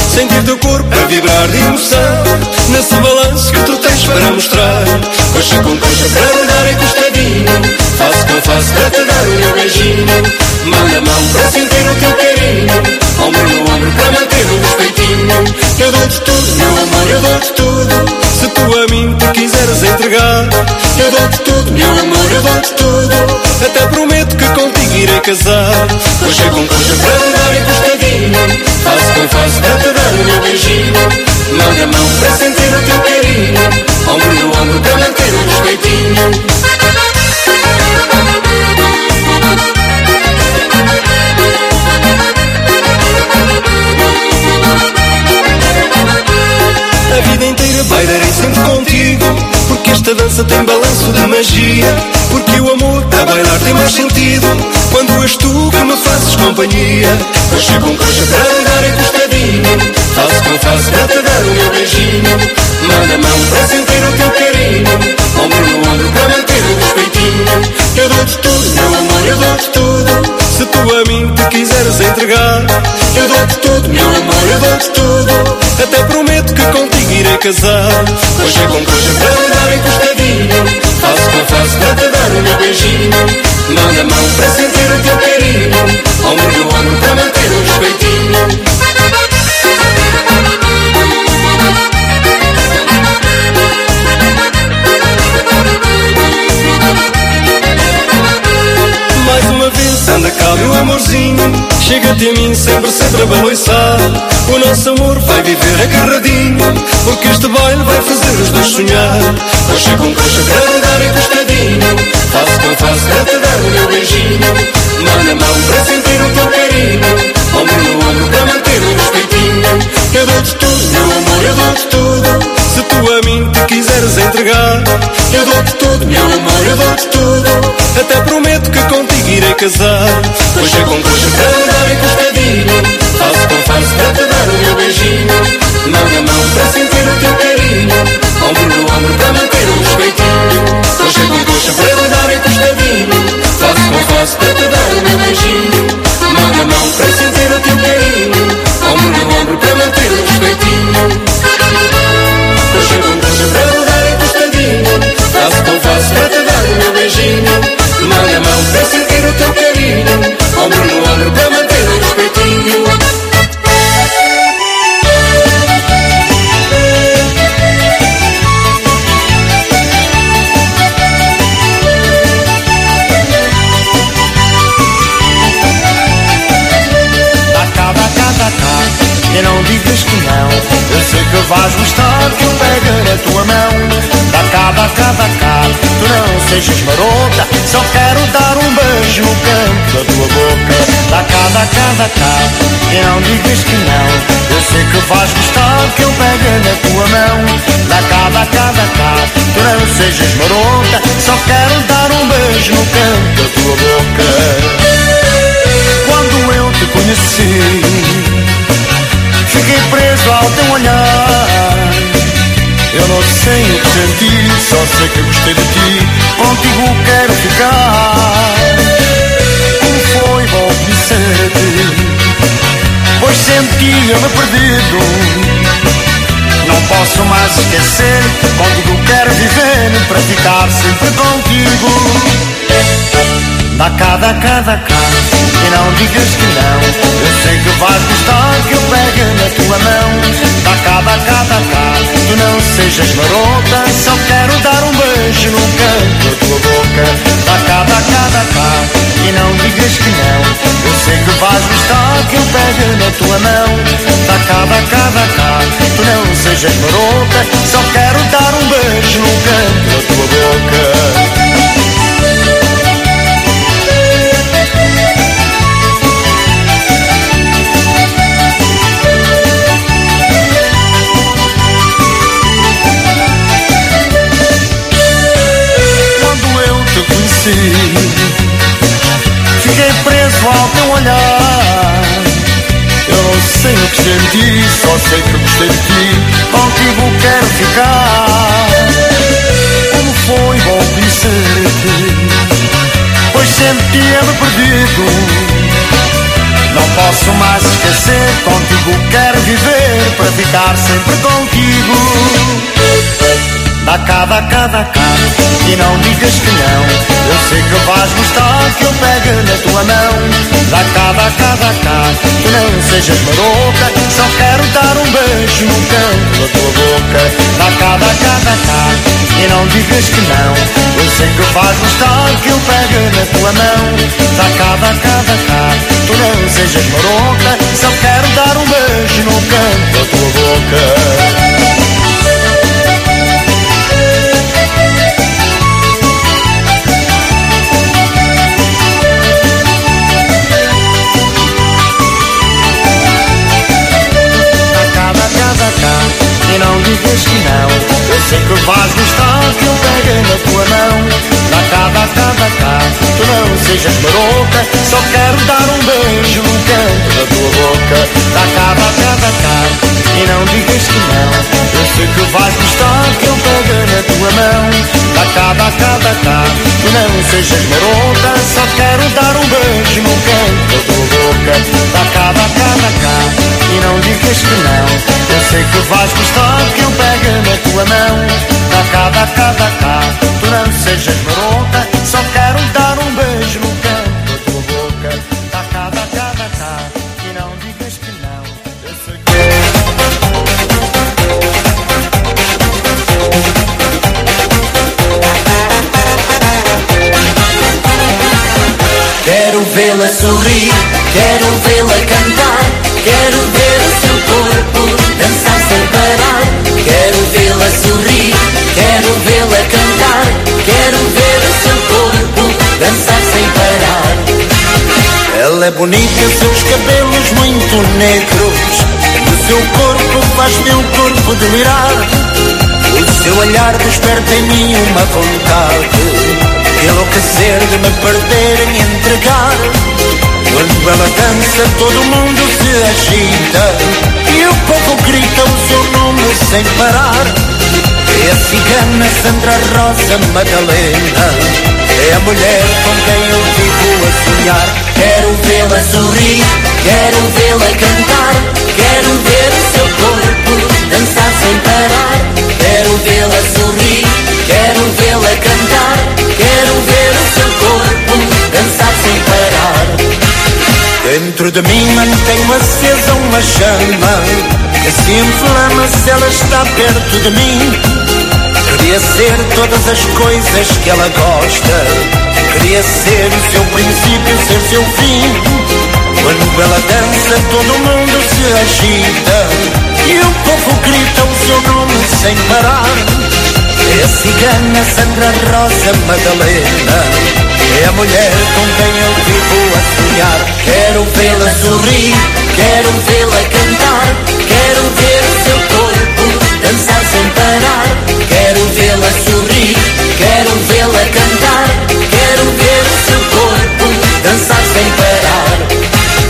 sentir teu corpo a vibrar de emoção nesse balanço que tu tens para mostrar. Coxa com coxa para dar encostadinho, face com face para te dar o meu beijinho. Manda a mão para sentir o teu carinho, ombro no ombro para manter o respeitinho. Eu dou-te tudo, meu amor, eu dou-te tudo, se tu a mim te quiseres entregar. Eu dou-te tudo, meu amor, eu dou-te tudo, até prometo que contigo irei casar. Coxa com coxa para te dar encostadinho, face com face para te dar o meu beijinho. Manda a mão para sentir o teu carinho, ombro no ombro para manter o respeitinho. A vida inteira bailarei sempre contigo, porque esta dança tem balanço de magia. Porque o amor a bailar tem mais sentido quando és tu que me fazes companhia. Coxa com coxa para te dar encostadinho, face com face para te dar o meu beijinho. Manda a mão para sentir o teu carinho, ombro no ombro para manter o respeitinho. Eu dou-te tudo, meu amor, eu dou-te tudo, se tu a mim te quiseres entregar. Eu dou-te tudo, meu amor, eu dou-te tudo, até prometo que contigo irei casar. Coxa com coxa para te dar encostadinho, face com face para te dar o meu beijinho. Manda a mão para sentir o teu carinho, ombro no ombro para manter o respeitinho. Mais uma vez anda cá, meu amorzinho, chega-te a mim sempre, sempre a balançar. O nosso amor vai viver agarradinho, porque este baile vai fazer os dois sonhar. Coxa com coxa para te dar encostadinho, face com face para te dar o meu beijinho. Manda a mão para sentir o teu carinho, ombro no ombro para manter o respeitinho. Eu dou-te tudo, meu amor, eu dou-te tudo, se tu a mim te quiseres entregar. Eu dou-te tudo, meu amor, eu dou-te tudo, até prometo que contigo irei casar. Coxa com coxa para te dar encostadinho, face com face para te dar o meu beijinho. Manda a mão para sentir o teu carinho, ombro no ombro para manter o respeitinho. Coxa com coxa para te dar encostadinho, face com face para te dar o meu beijinho. Manda a mão para sentir o teu carinho, ombro no ombro para manter o respeitinho. Coxa com coxa para te dar encostadinho, face com face para te dar o meu beijinho. Manda a mão para sentir o teu carinho, ombro no ombro para manter o respeitinho. E não digas que não, eu sei que vais gostar que eu pegue na tua mão. Dá cá, dá cá, dá cá, tu não sejas marota, só quero dar um beijo no canto da tua boca. Dá cá, dá cá, dá cá, e não digas que não, eu sei que vais gostar que eu pegue na tua mão. Dá cá, dá cá, dá cá, tu não sejas marota, só quero dar um beijo no canto da tua boca. Quando eu te conheci, fiquei preso ao teu olhar. Eu não sei o que senti, só sei que gostei de ti, contigo quero ficar. Como foi bom conhecer-te, pois sentia-me perdido. Não posso mais esquecer, contigo quero viver, para ficar sempre contigo. Dá cá, dá cá, dá cá, e não digas que não, eu sei que vais gostar que eu pegue na tua mão. Dá cá, dá cá, dá cá, tu não sejas marota, só quero dar um beijo no canto da tua boca. Dá cá, dá cá, dá cá, e não digas que não, eu sei que vais gostar que eu pegue na tua mão. Dá cá, dá cá, dá cá, tu não sejas marota, só quero dar um beijo no canto da tua boca. Fiquei preso ao teu olhar. Eu não sei o que senti, só sei que gostei de ti, contigo quero ficar. Como foi bom conhecer-te, pois sentia-me perdido. Não posso posso mais esquecer, contigo quero viver, para ficar sempre contigo. Dá cá, dá cá, dá cá, e não digas que não. Eu sei que vais gostar que eu pegue na tua mão. Dá cá, dá cá, dá cá, tu não sejas maroca, só quero dar um beijo no canto da tua boca. Dá cá, dá cá, dá cá, e não digas que não. Eu sei que vais gostar que eu pegue na tua mão. Dá cá, dá cá, dá cá, tu não sejas maroca, só quero dar um beijo no canto da tua boca. E não digas que não, eu sei que vais gostar que eu pegue na tua mão. Dá cá, dá cá, dá cá, tu não sejas maroca, só quero dar um beijo no canto da tua boca. Dá cá, dá cá, dá cá, e não digas que não, eu sei que vais gostar que eu pegue na tua mão. Dá cá, dá cá, dá cá, tu não sejas maroca, só quero dar um beijo no canto da tua boca. Dá cá, dá cá, dá cá, e não digas que não, eu sei que vais gostar que eu pegue na tua mão. Dá cá, dá cá, dá cá, tu não sejas maroca, só quero dar um beijo no canto da tua boca. Dá cá, dá cá, dá cá, e não digas que não, eu sei que... Quero vê-la sorrir, quero vê-la cantar, quero ver o seu corpo dançar sem parar. Quero vê-la sorrir, quero vê-la cantar, quero ver o seu corpo dançar sem parar. Ela é bonita, seus cabelos muito negros, o seu corpo faz meu corpo delirar. O seu olhar desperta em mim uma vontade de enlouquecer, de me perder, me entregar. Quando ela dança todo mundo se agita e o povo grita o seu nome sem parar. É a cigana Sandra Rosa Madalena, é a mulher com quem eu vivo a sonhar. Quero vê-la sorrir, quero vê-la cantar, quero ver o seu corpo dançar sem parar. Quero vê-la sorrir, quero vê-la cantar, quero ver o seu corpo dançar sem parar. Dentro de mim mantenho acesa uma chama que se inflama se ela está perto de mim. Queria ser todas as coisas que ela gosta, queria ser o seu princípio, ser seu fim. Quando ela dança todo mundo se agita e o povo grita o seu nome sem parar. É a cigana Sandra Rosa Madalena, é a mulher com quem eu vivo a sonhar. Quero vê-la sorrir, quero vê-la cantar, quero ver o seu corpo dançar sem parar. Quero vê-la sorrir, quero vê-la cantar, quero ver o seu corpo dançar sem parar.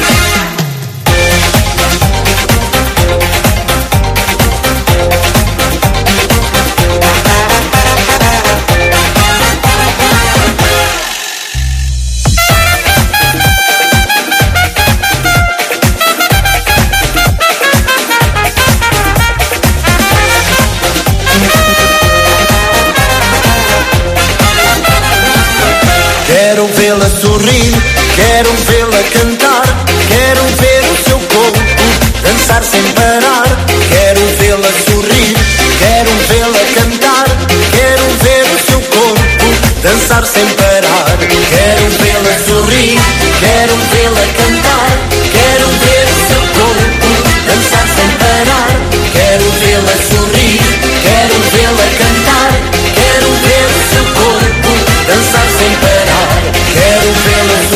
Quero vê-la sorrir, quero vê-la cantar, quero ver o seu corpo dançar sem parar. Quero vê-la sorrir, quero vê-la cantar, quero ver o seu corpo dançar sem parar. Quero vê-la sorrir, quero vê-la cantar, quero ver o seu corpo dançar sem parar. Quero vê-la sorrir, quero vê-la cantar, quero ver o seu corpo dançar sem parar. Quero vê-la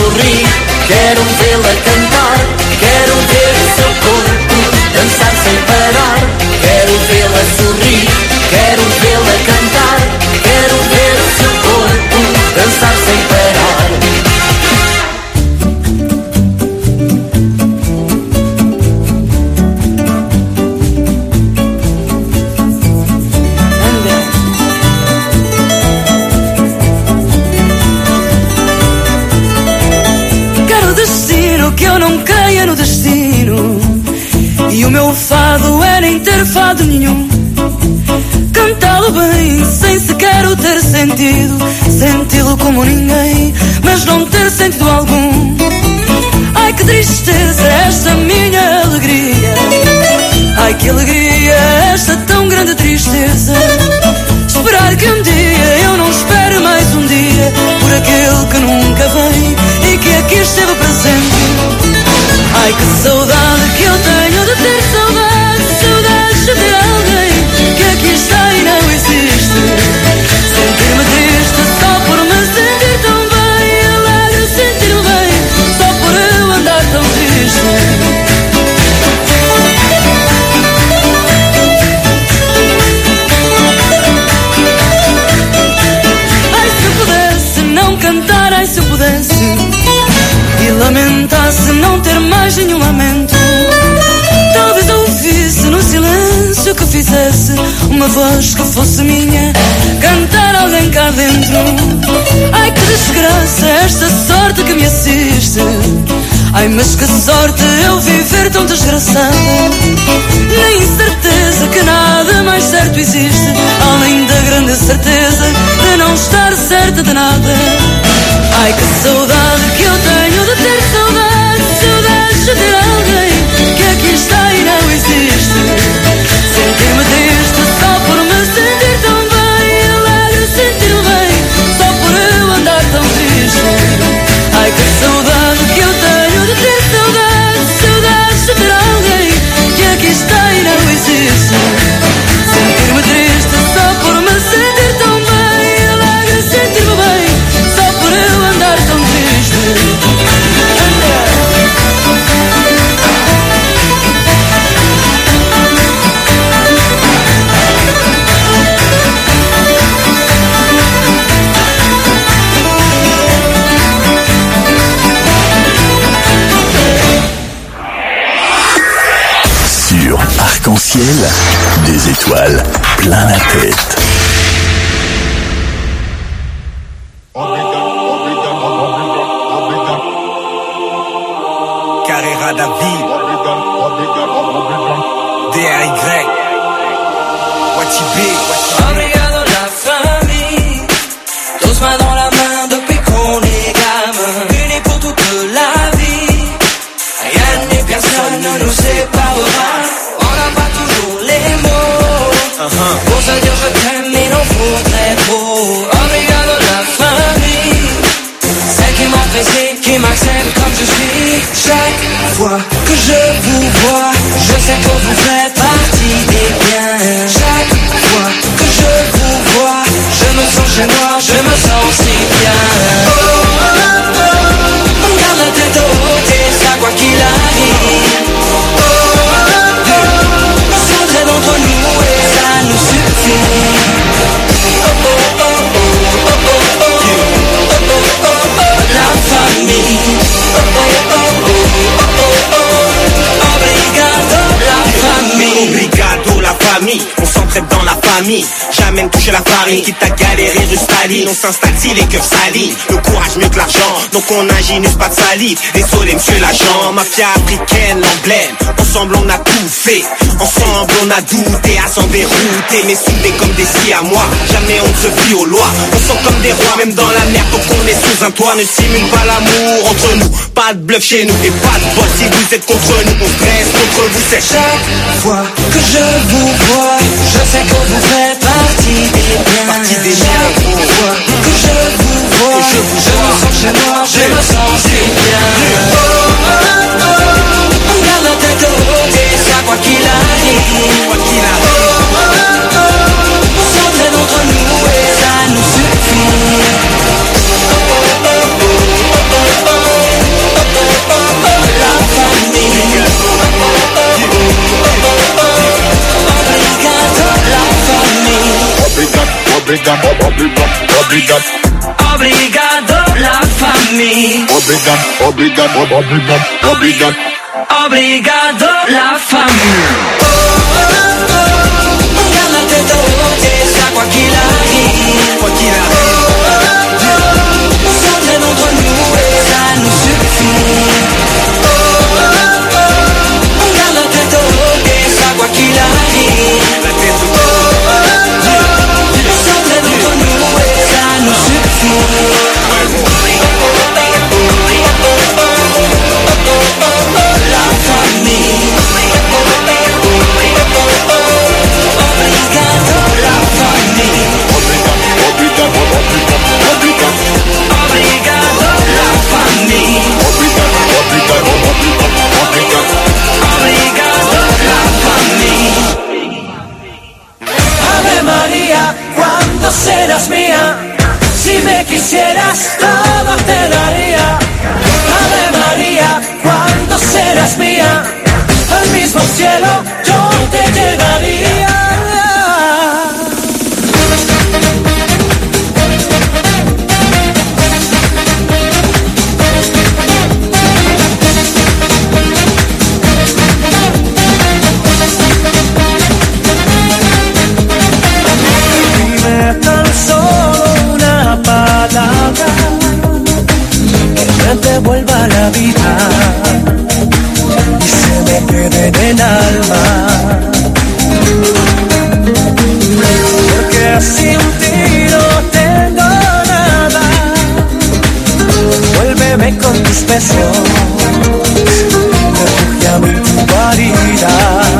nenhum. Cantá-lo bem, sem sequer o ter sentido. Senti-lo como ninguém, mas não ter sentido algum. Ai que tristeza, esta minha alegria. Ai que alegria, esta tão grande tristeza. Esperar que um dia eu não espere mais um dia por aquele que nunca vem e que aqui esteve presente. Ai que saudade que eu tenho de ter saudade. Saudades de ter alguém que aqui está e não existe. Sentir-me triste só por me sentir tão bem. Alegre sentir-me bem só por eu andar tão triste. Cantar, ai se eu pudesse, e lamentasse não ter mais nenhum lamento. Talvez ouvisse no silêncio que fizesse uma voz que fosse minha, cantar alguém cá dentro. Ai que desgraça, esta sorte que me assiste. Ai mas que sorte eu viver tão desgraçada. Nem certeza que nada mais certo existe, além da grande certeza de não estar certa de nada. Ai que saudade que eu tenho de ter saudade. Saudades de ter alguém que aqui está e não existe. Sentir-me triste só por me sentir tão bem. Alegre sentir-me bem só por eu andar tão triste. Ai que saudade que eu tenho de ter saudade. Saudades de ter alguém que aqui está e não existe. Sentir-me triste só por me sentir tão bem. Alegre sentir-me bem só por eu andar tão triste. Sur Arc-en-Ciel, des étoiles plein la tête. Carrera David, D A Y, Watibé. Obrigado la famille, tous mains dans la main depuis qu'on est gamin, unis pour toute la vie. Rien ni personne ne nous séparera. On n'a pas toujours les mots uh-huh. pour se dire je t'aime, il en faudrait trop. Obrigado la famille, celle qui m'apprécie, qui m'accepte comme je suis. Chaque fois que je vous vois, je sais que vous faites partie des biens. Chaque fois que je vous vois, je me sens chez moi, je me sens si bien. Oh, oh, oh, oh. On garde la tête haute et ça quoi qu'il arrive. Oh, oh, oh, oh. S'entrer d'entre nous et ça nous suffit. Oh, oh, oh, oh, oh, oh, oh, oh, oh, oh, oh, oh, la famille. Oh, oh, oh, oh, oh, oh, oh. Obrigado la famille. Obrigado la famille, on s'entraide dans la famille. Jamais ne toucher la farine, quitte à galérer rue Staline. On s'installe si les cœurs salines, le courage mieux que l'argent. Donc on agit, n'use pas de salive. Désolé monsieur l'agent, mafia africaine, l'emblème. Ensemble on a tout fait, ensemble on a douté à s'en dérouter. Mais soudés comme des siamois, jamais on ne se fie aux lois. On sent comme des rois, même dans la merde, donc on est sous un toit. Ne simule pas l'amour entre nous, pas de bluff chez nous. Et pas de boss si vous êtes contre nous, on stresse contre vous. C'est chaque fois que je vous vois, je sais que vous faites partie des biens. Partie des biens. Chaque fois que je vous vois, je, vous je me sens chez moi, je me sens si bien. Oh, oh, oh. On garde la tête haute et ça quoi qu'il arrive. Quoi qu'il arrive. Oh, oh, oh. On s'entraide entre nous et ça nous suffit. Oh, oh, oh, oh, oh, oh, oh, oh, oh, la famille. Oh, oh, oh, oh, oh, oh. Obrigado la famille. Obrigado, obrigado, obrigado. Obrigado la famille. Obrigado, obrigado, obrigado, obrigado. Obrigado la famille. Oh, oh, oh. On garde la tête haute et ça quoi qu'il arrive. Quoi qu'il arrive. Oh, oh, oh. On s'entraide entre nous et ça nous suffit. Oh, oh, oh. On garde la tête haute et ça quoi qu'il arrive. ¿cuándo serás mía? Si me quisieras, todo te daría. Ave María, ¿cuándo serás mía? Al mismo cielo yo te llevaría. Dime tan solo una palabra que me devuelva la vida y se me quede en el alma, porque sin ti no tengo nada. Vuélveme con tus besos, refúgiame en tu guarida.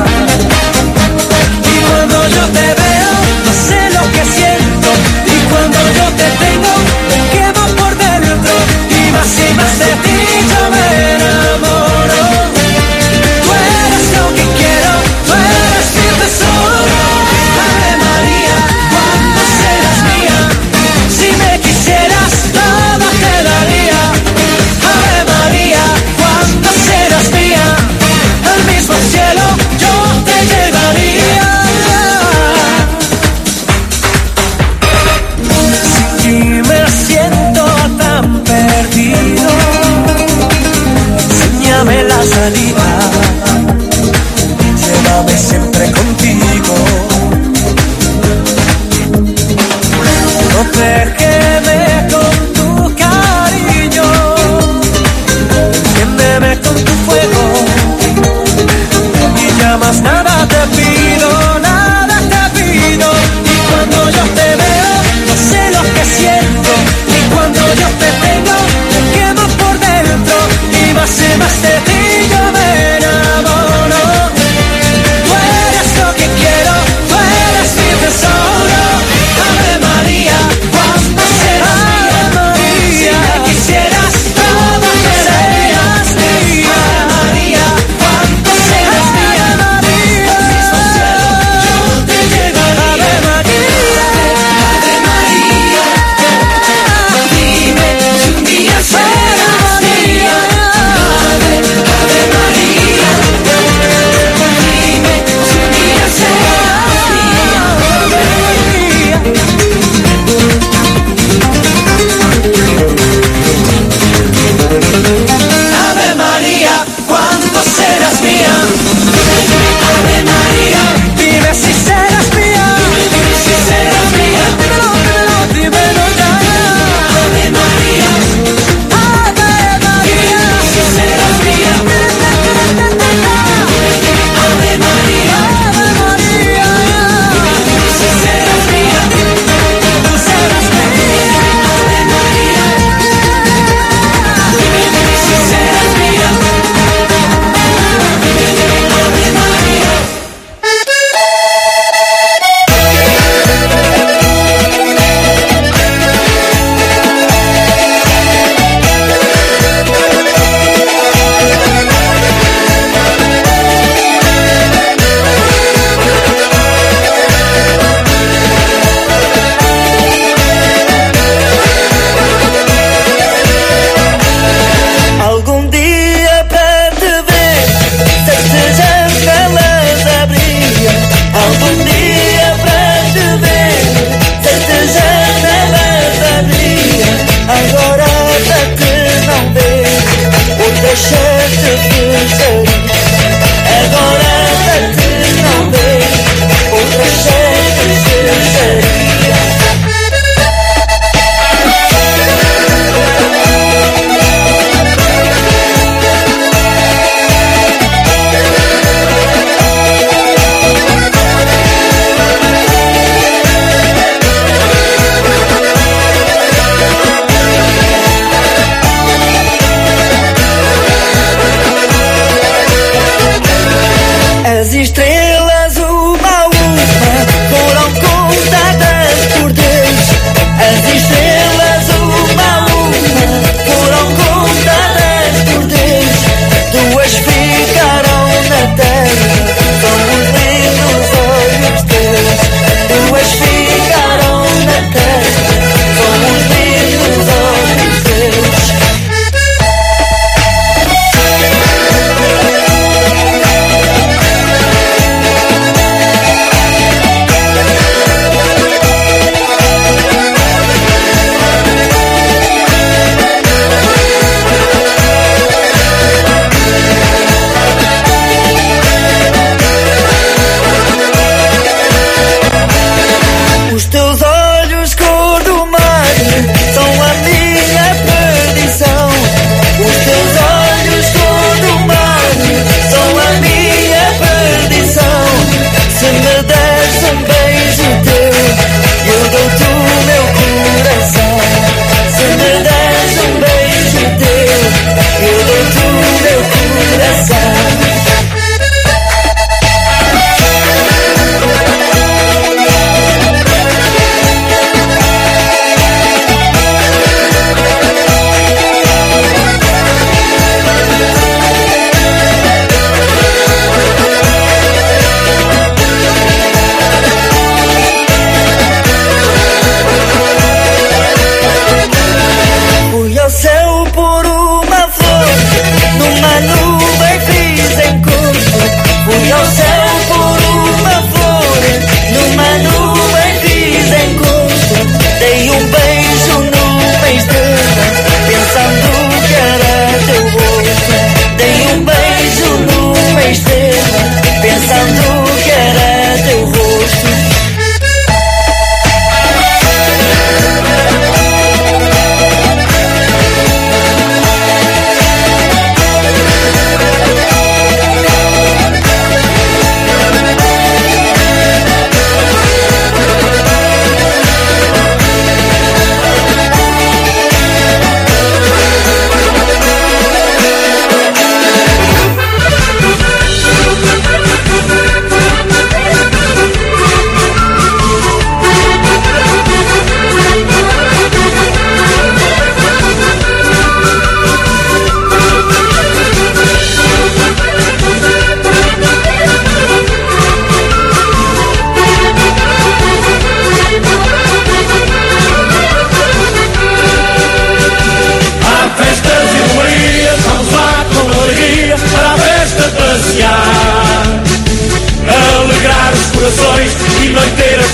Y cuando yo te veo, no sé lo que siento, y cuando yo te tengo, me quedo por dentro, y más y más de ti yo me enamoro. Tú eres lo que quiero, tú eres mi tesoro.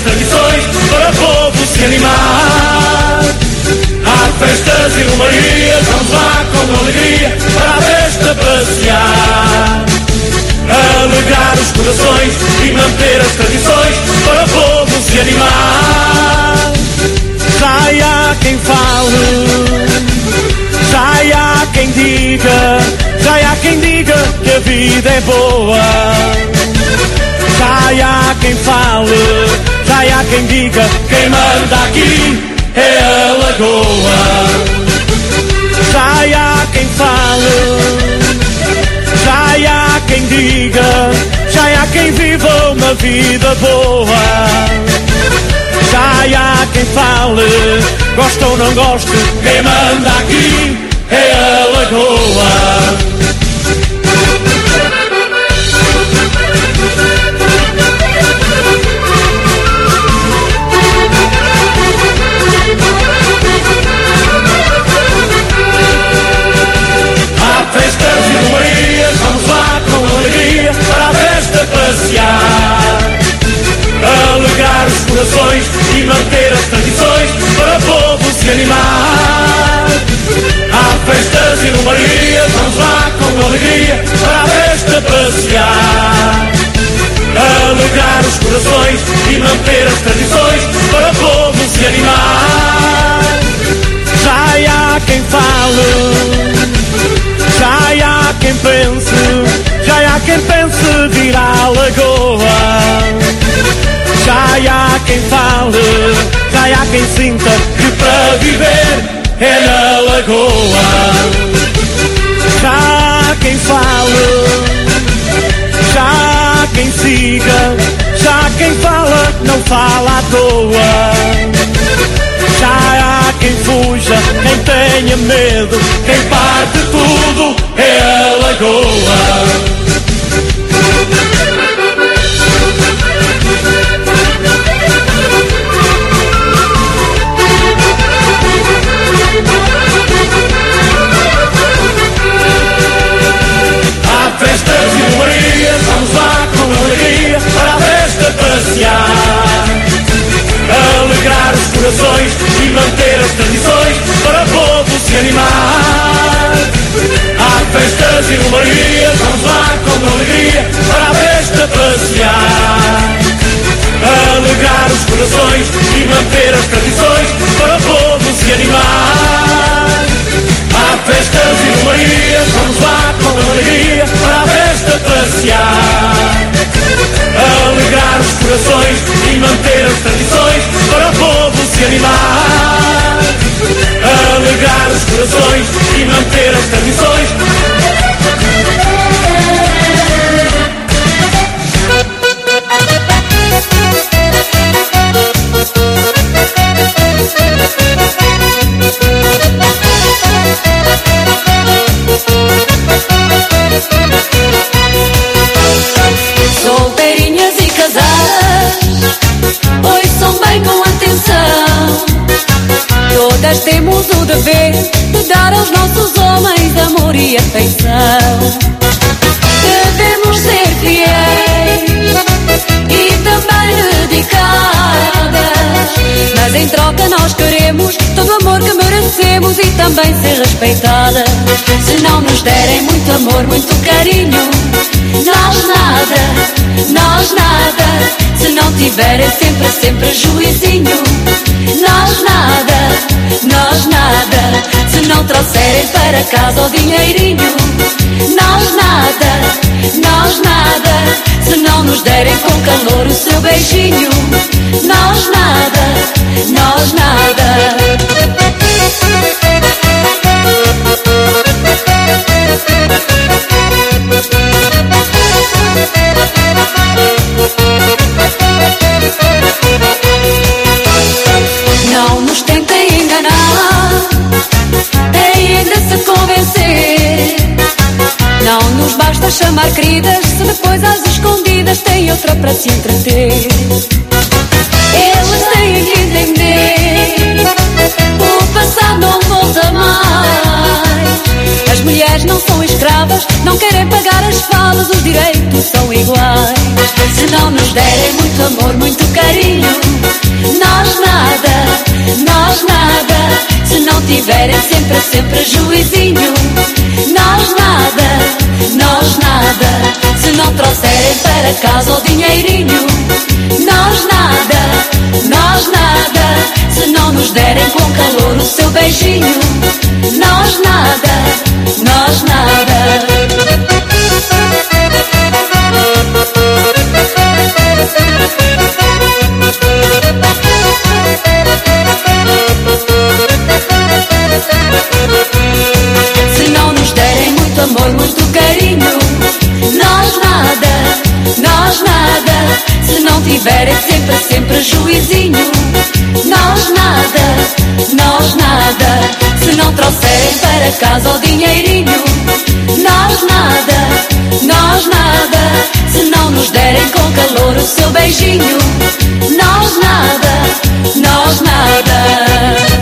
as tradições para o povo se animar. Há festas e romarias, vamos lá com alegria para a festa passear. Alegrar os corações e manter as tradições para o povo se animar. Já há quem fale, já há quem diga, já há quem diga que a vida é boa. Já há quem fale, já há quem diga, quem manda aqui é a Lagoa. Já há quem fale, já há quem diga, já há quem viva uma vida boa. Já há quem fale, gosta ou não gosta, quem manda aqui é a Lagoa. Há festas e romarias, vamos lá com alegria para a festa passear. Alegrar os corações e manter as tradições para o povo se animar. Há festas e romarias, vamos lá com alegria para a festa passear. Alegrar os corações e manter as tradições para o povo se animar. Já há quem fale, já há quem pense, já há quem pense vir à Lagoa. Já há quem fale, já há quem sinta que para viver é na Lagoa. Já há quem fale, já há quem siga, já há quem fala, não fala à toa. Já há quem fuja, quem tenha medo, quem parte tudo é a Lagoa. Há festas e romarias, vamos lá com alegria para a festa passear. Alegrar os corações e manter as tradições para o povo se animar. Há festas e romarias, vamos lá com alegria para a festa passear. Alegrar os corações e manter as tradições para o povo se animar. Há festas e romarias, vamos lá com alegria para a festa passear. Alegrar os corações e manter as tradições para o povo se animar. Alegrar os corações e manter as tradições. Solteirinhas e casadas, ouçam bem com atenção. Todas temos o dever de dar aos nossos homens amor e afeição. Devemos ser fiéis e também dedicadas, mas em troca nós queremos todo o amor que merecemos e também ser respeitadas. Se não nos derem muito amor, muito carinho, nós nada, nós nada. Se não tiverem sempre, sempre juizinho, nós nada, nós nada. Se não trouxerem para casa o dinheirinho, nós nada, nós nada. Se não nos derem com calor o seu beijinho, nós nada, nós nada. Não nos tentem enganar, têm de se convencer. Não nos basta chamar queridas, se depois às escondidas têm outra para se entreter. Eles têm que entender, o passado não volta mais. As mulheres não são escravas, não querem pagar as falas, os direitos são iguais. Se não nos derem muito amor, muito carinho, tiverem sempre, sempre juizinho. Nós nada, nós nada, se não trouxerem para casa o dinheirinho. Nós nada, nós nada, se não nos derem com calor o seu beijinho. Nós nada, nós nada. Se não nos derem muito amor, muito carinho. Nós nada, nós nada, se não tiverem sempre, sempre juizinho. Nós nada, nós nada, se não trouxerem para casa o dinheirinho. Nós nada, nós nada, se não nos derem com calor o seu beijinho. Nós nada, nós nada.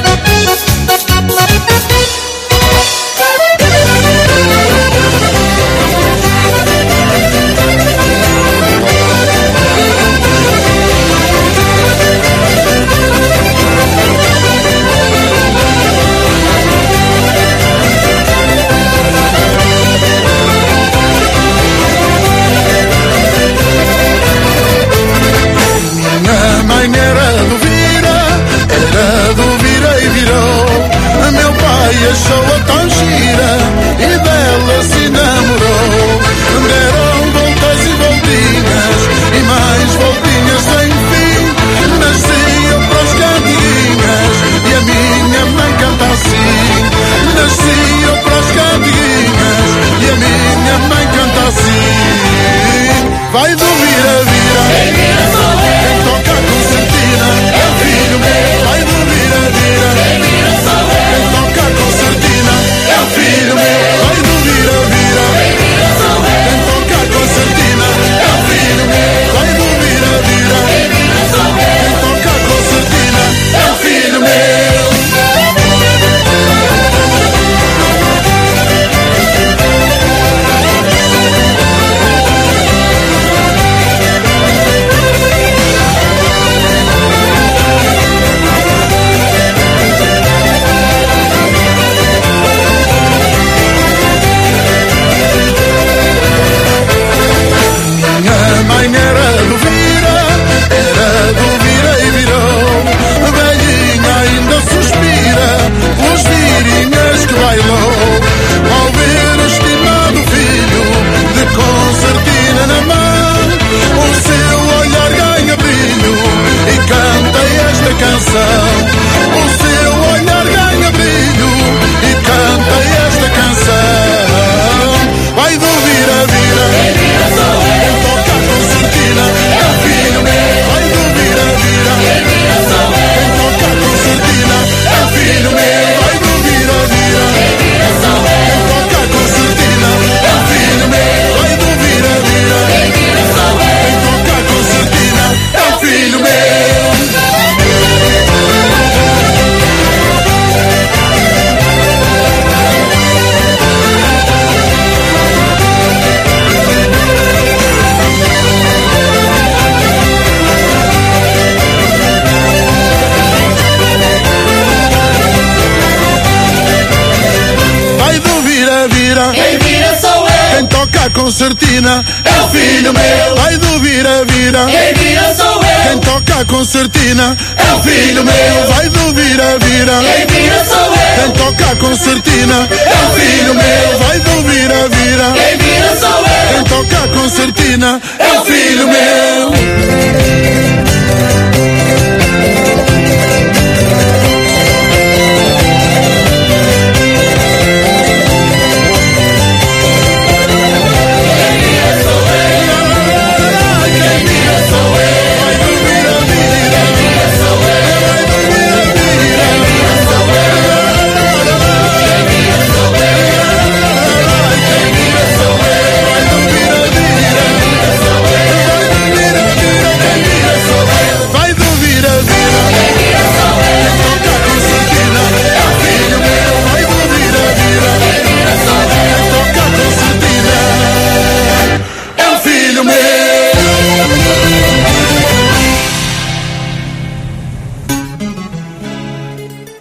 Minha mãe era do Vira, era do Vira e virou. Meu pai achou-a tão gira e dela se namorou. Deram voltas e voltinhas e mais voltinhas sem fim. Nasciam para os cantiguinhas e a minha mãe canta assim. Nasciam para os cantiguinhas e a minha mãe canta assim. Vai do Vira, vira, quem toca a concertina é o filho meu. Vai do Vira, vira, quem toca a concertina é o filho meu. Vai do Vira, vira, quem toca a concertina é o filho meu. Vai do Vira, vira, quem toca a concertina é o filho meu. Minha mãe era do Vira, era do Vira e virou. Velhinha ainda suspira pelos virinhas que bailou. Ao ver o estimado filho de concertina na mão, o seu olhar ganha brilho e canta esta canção. O seu olhar ganha brilho e canta esta canção. Vai do Vira, vira, quem toca a concertina é o filho meu. Vai do Vira, vira, quem toca a concertina é o filho meu. Vai do Vira, vira, quem toca a concertina é o filho meu. Vai do Vira, vira, quem toca a concertina é o filho meu. Vai do Vira, vira, Quem vira sou eu. quem toca a concertina É o filho meu. Vai do Vira, vira, Quem vira sou eu. quem toca a concertina É o filho meu. Vai do Vira, vira, Quem vira sou eu. quem toca a concertina É o filho meu. Vai do Vira, vira, Quem vira sou eu. quem toca a concertina É o filho meu.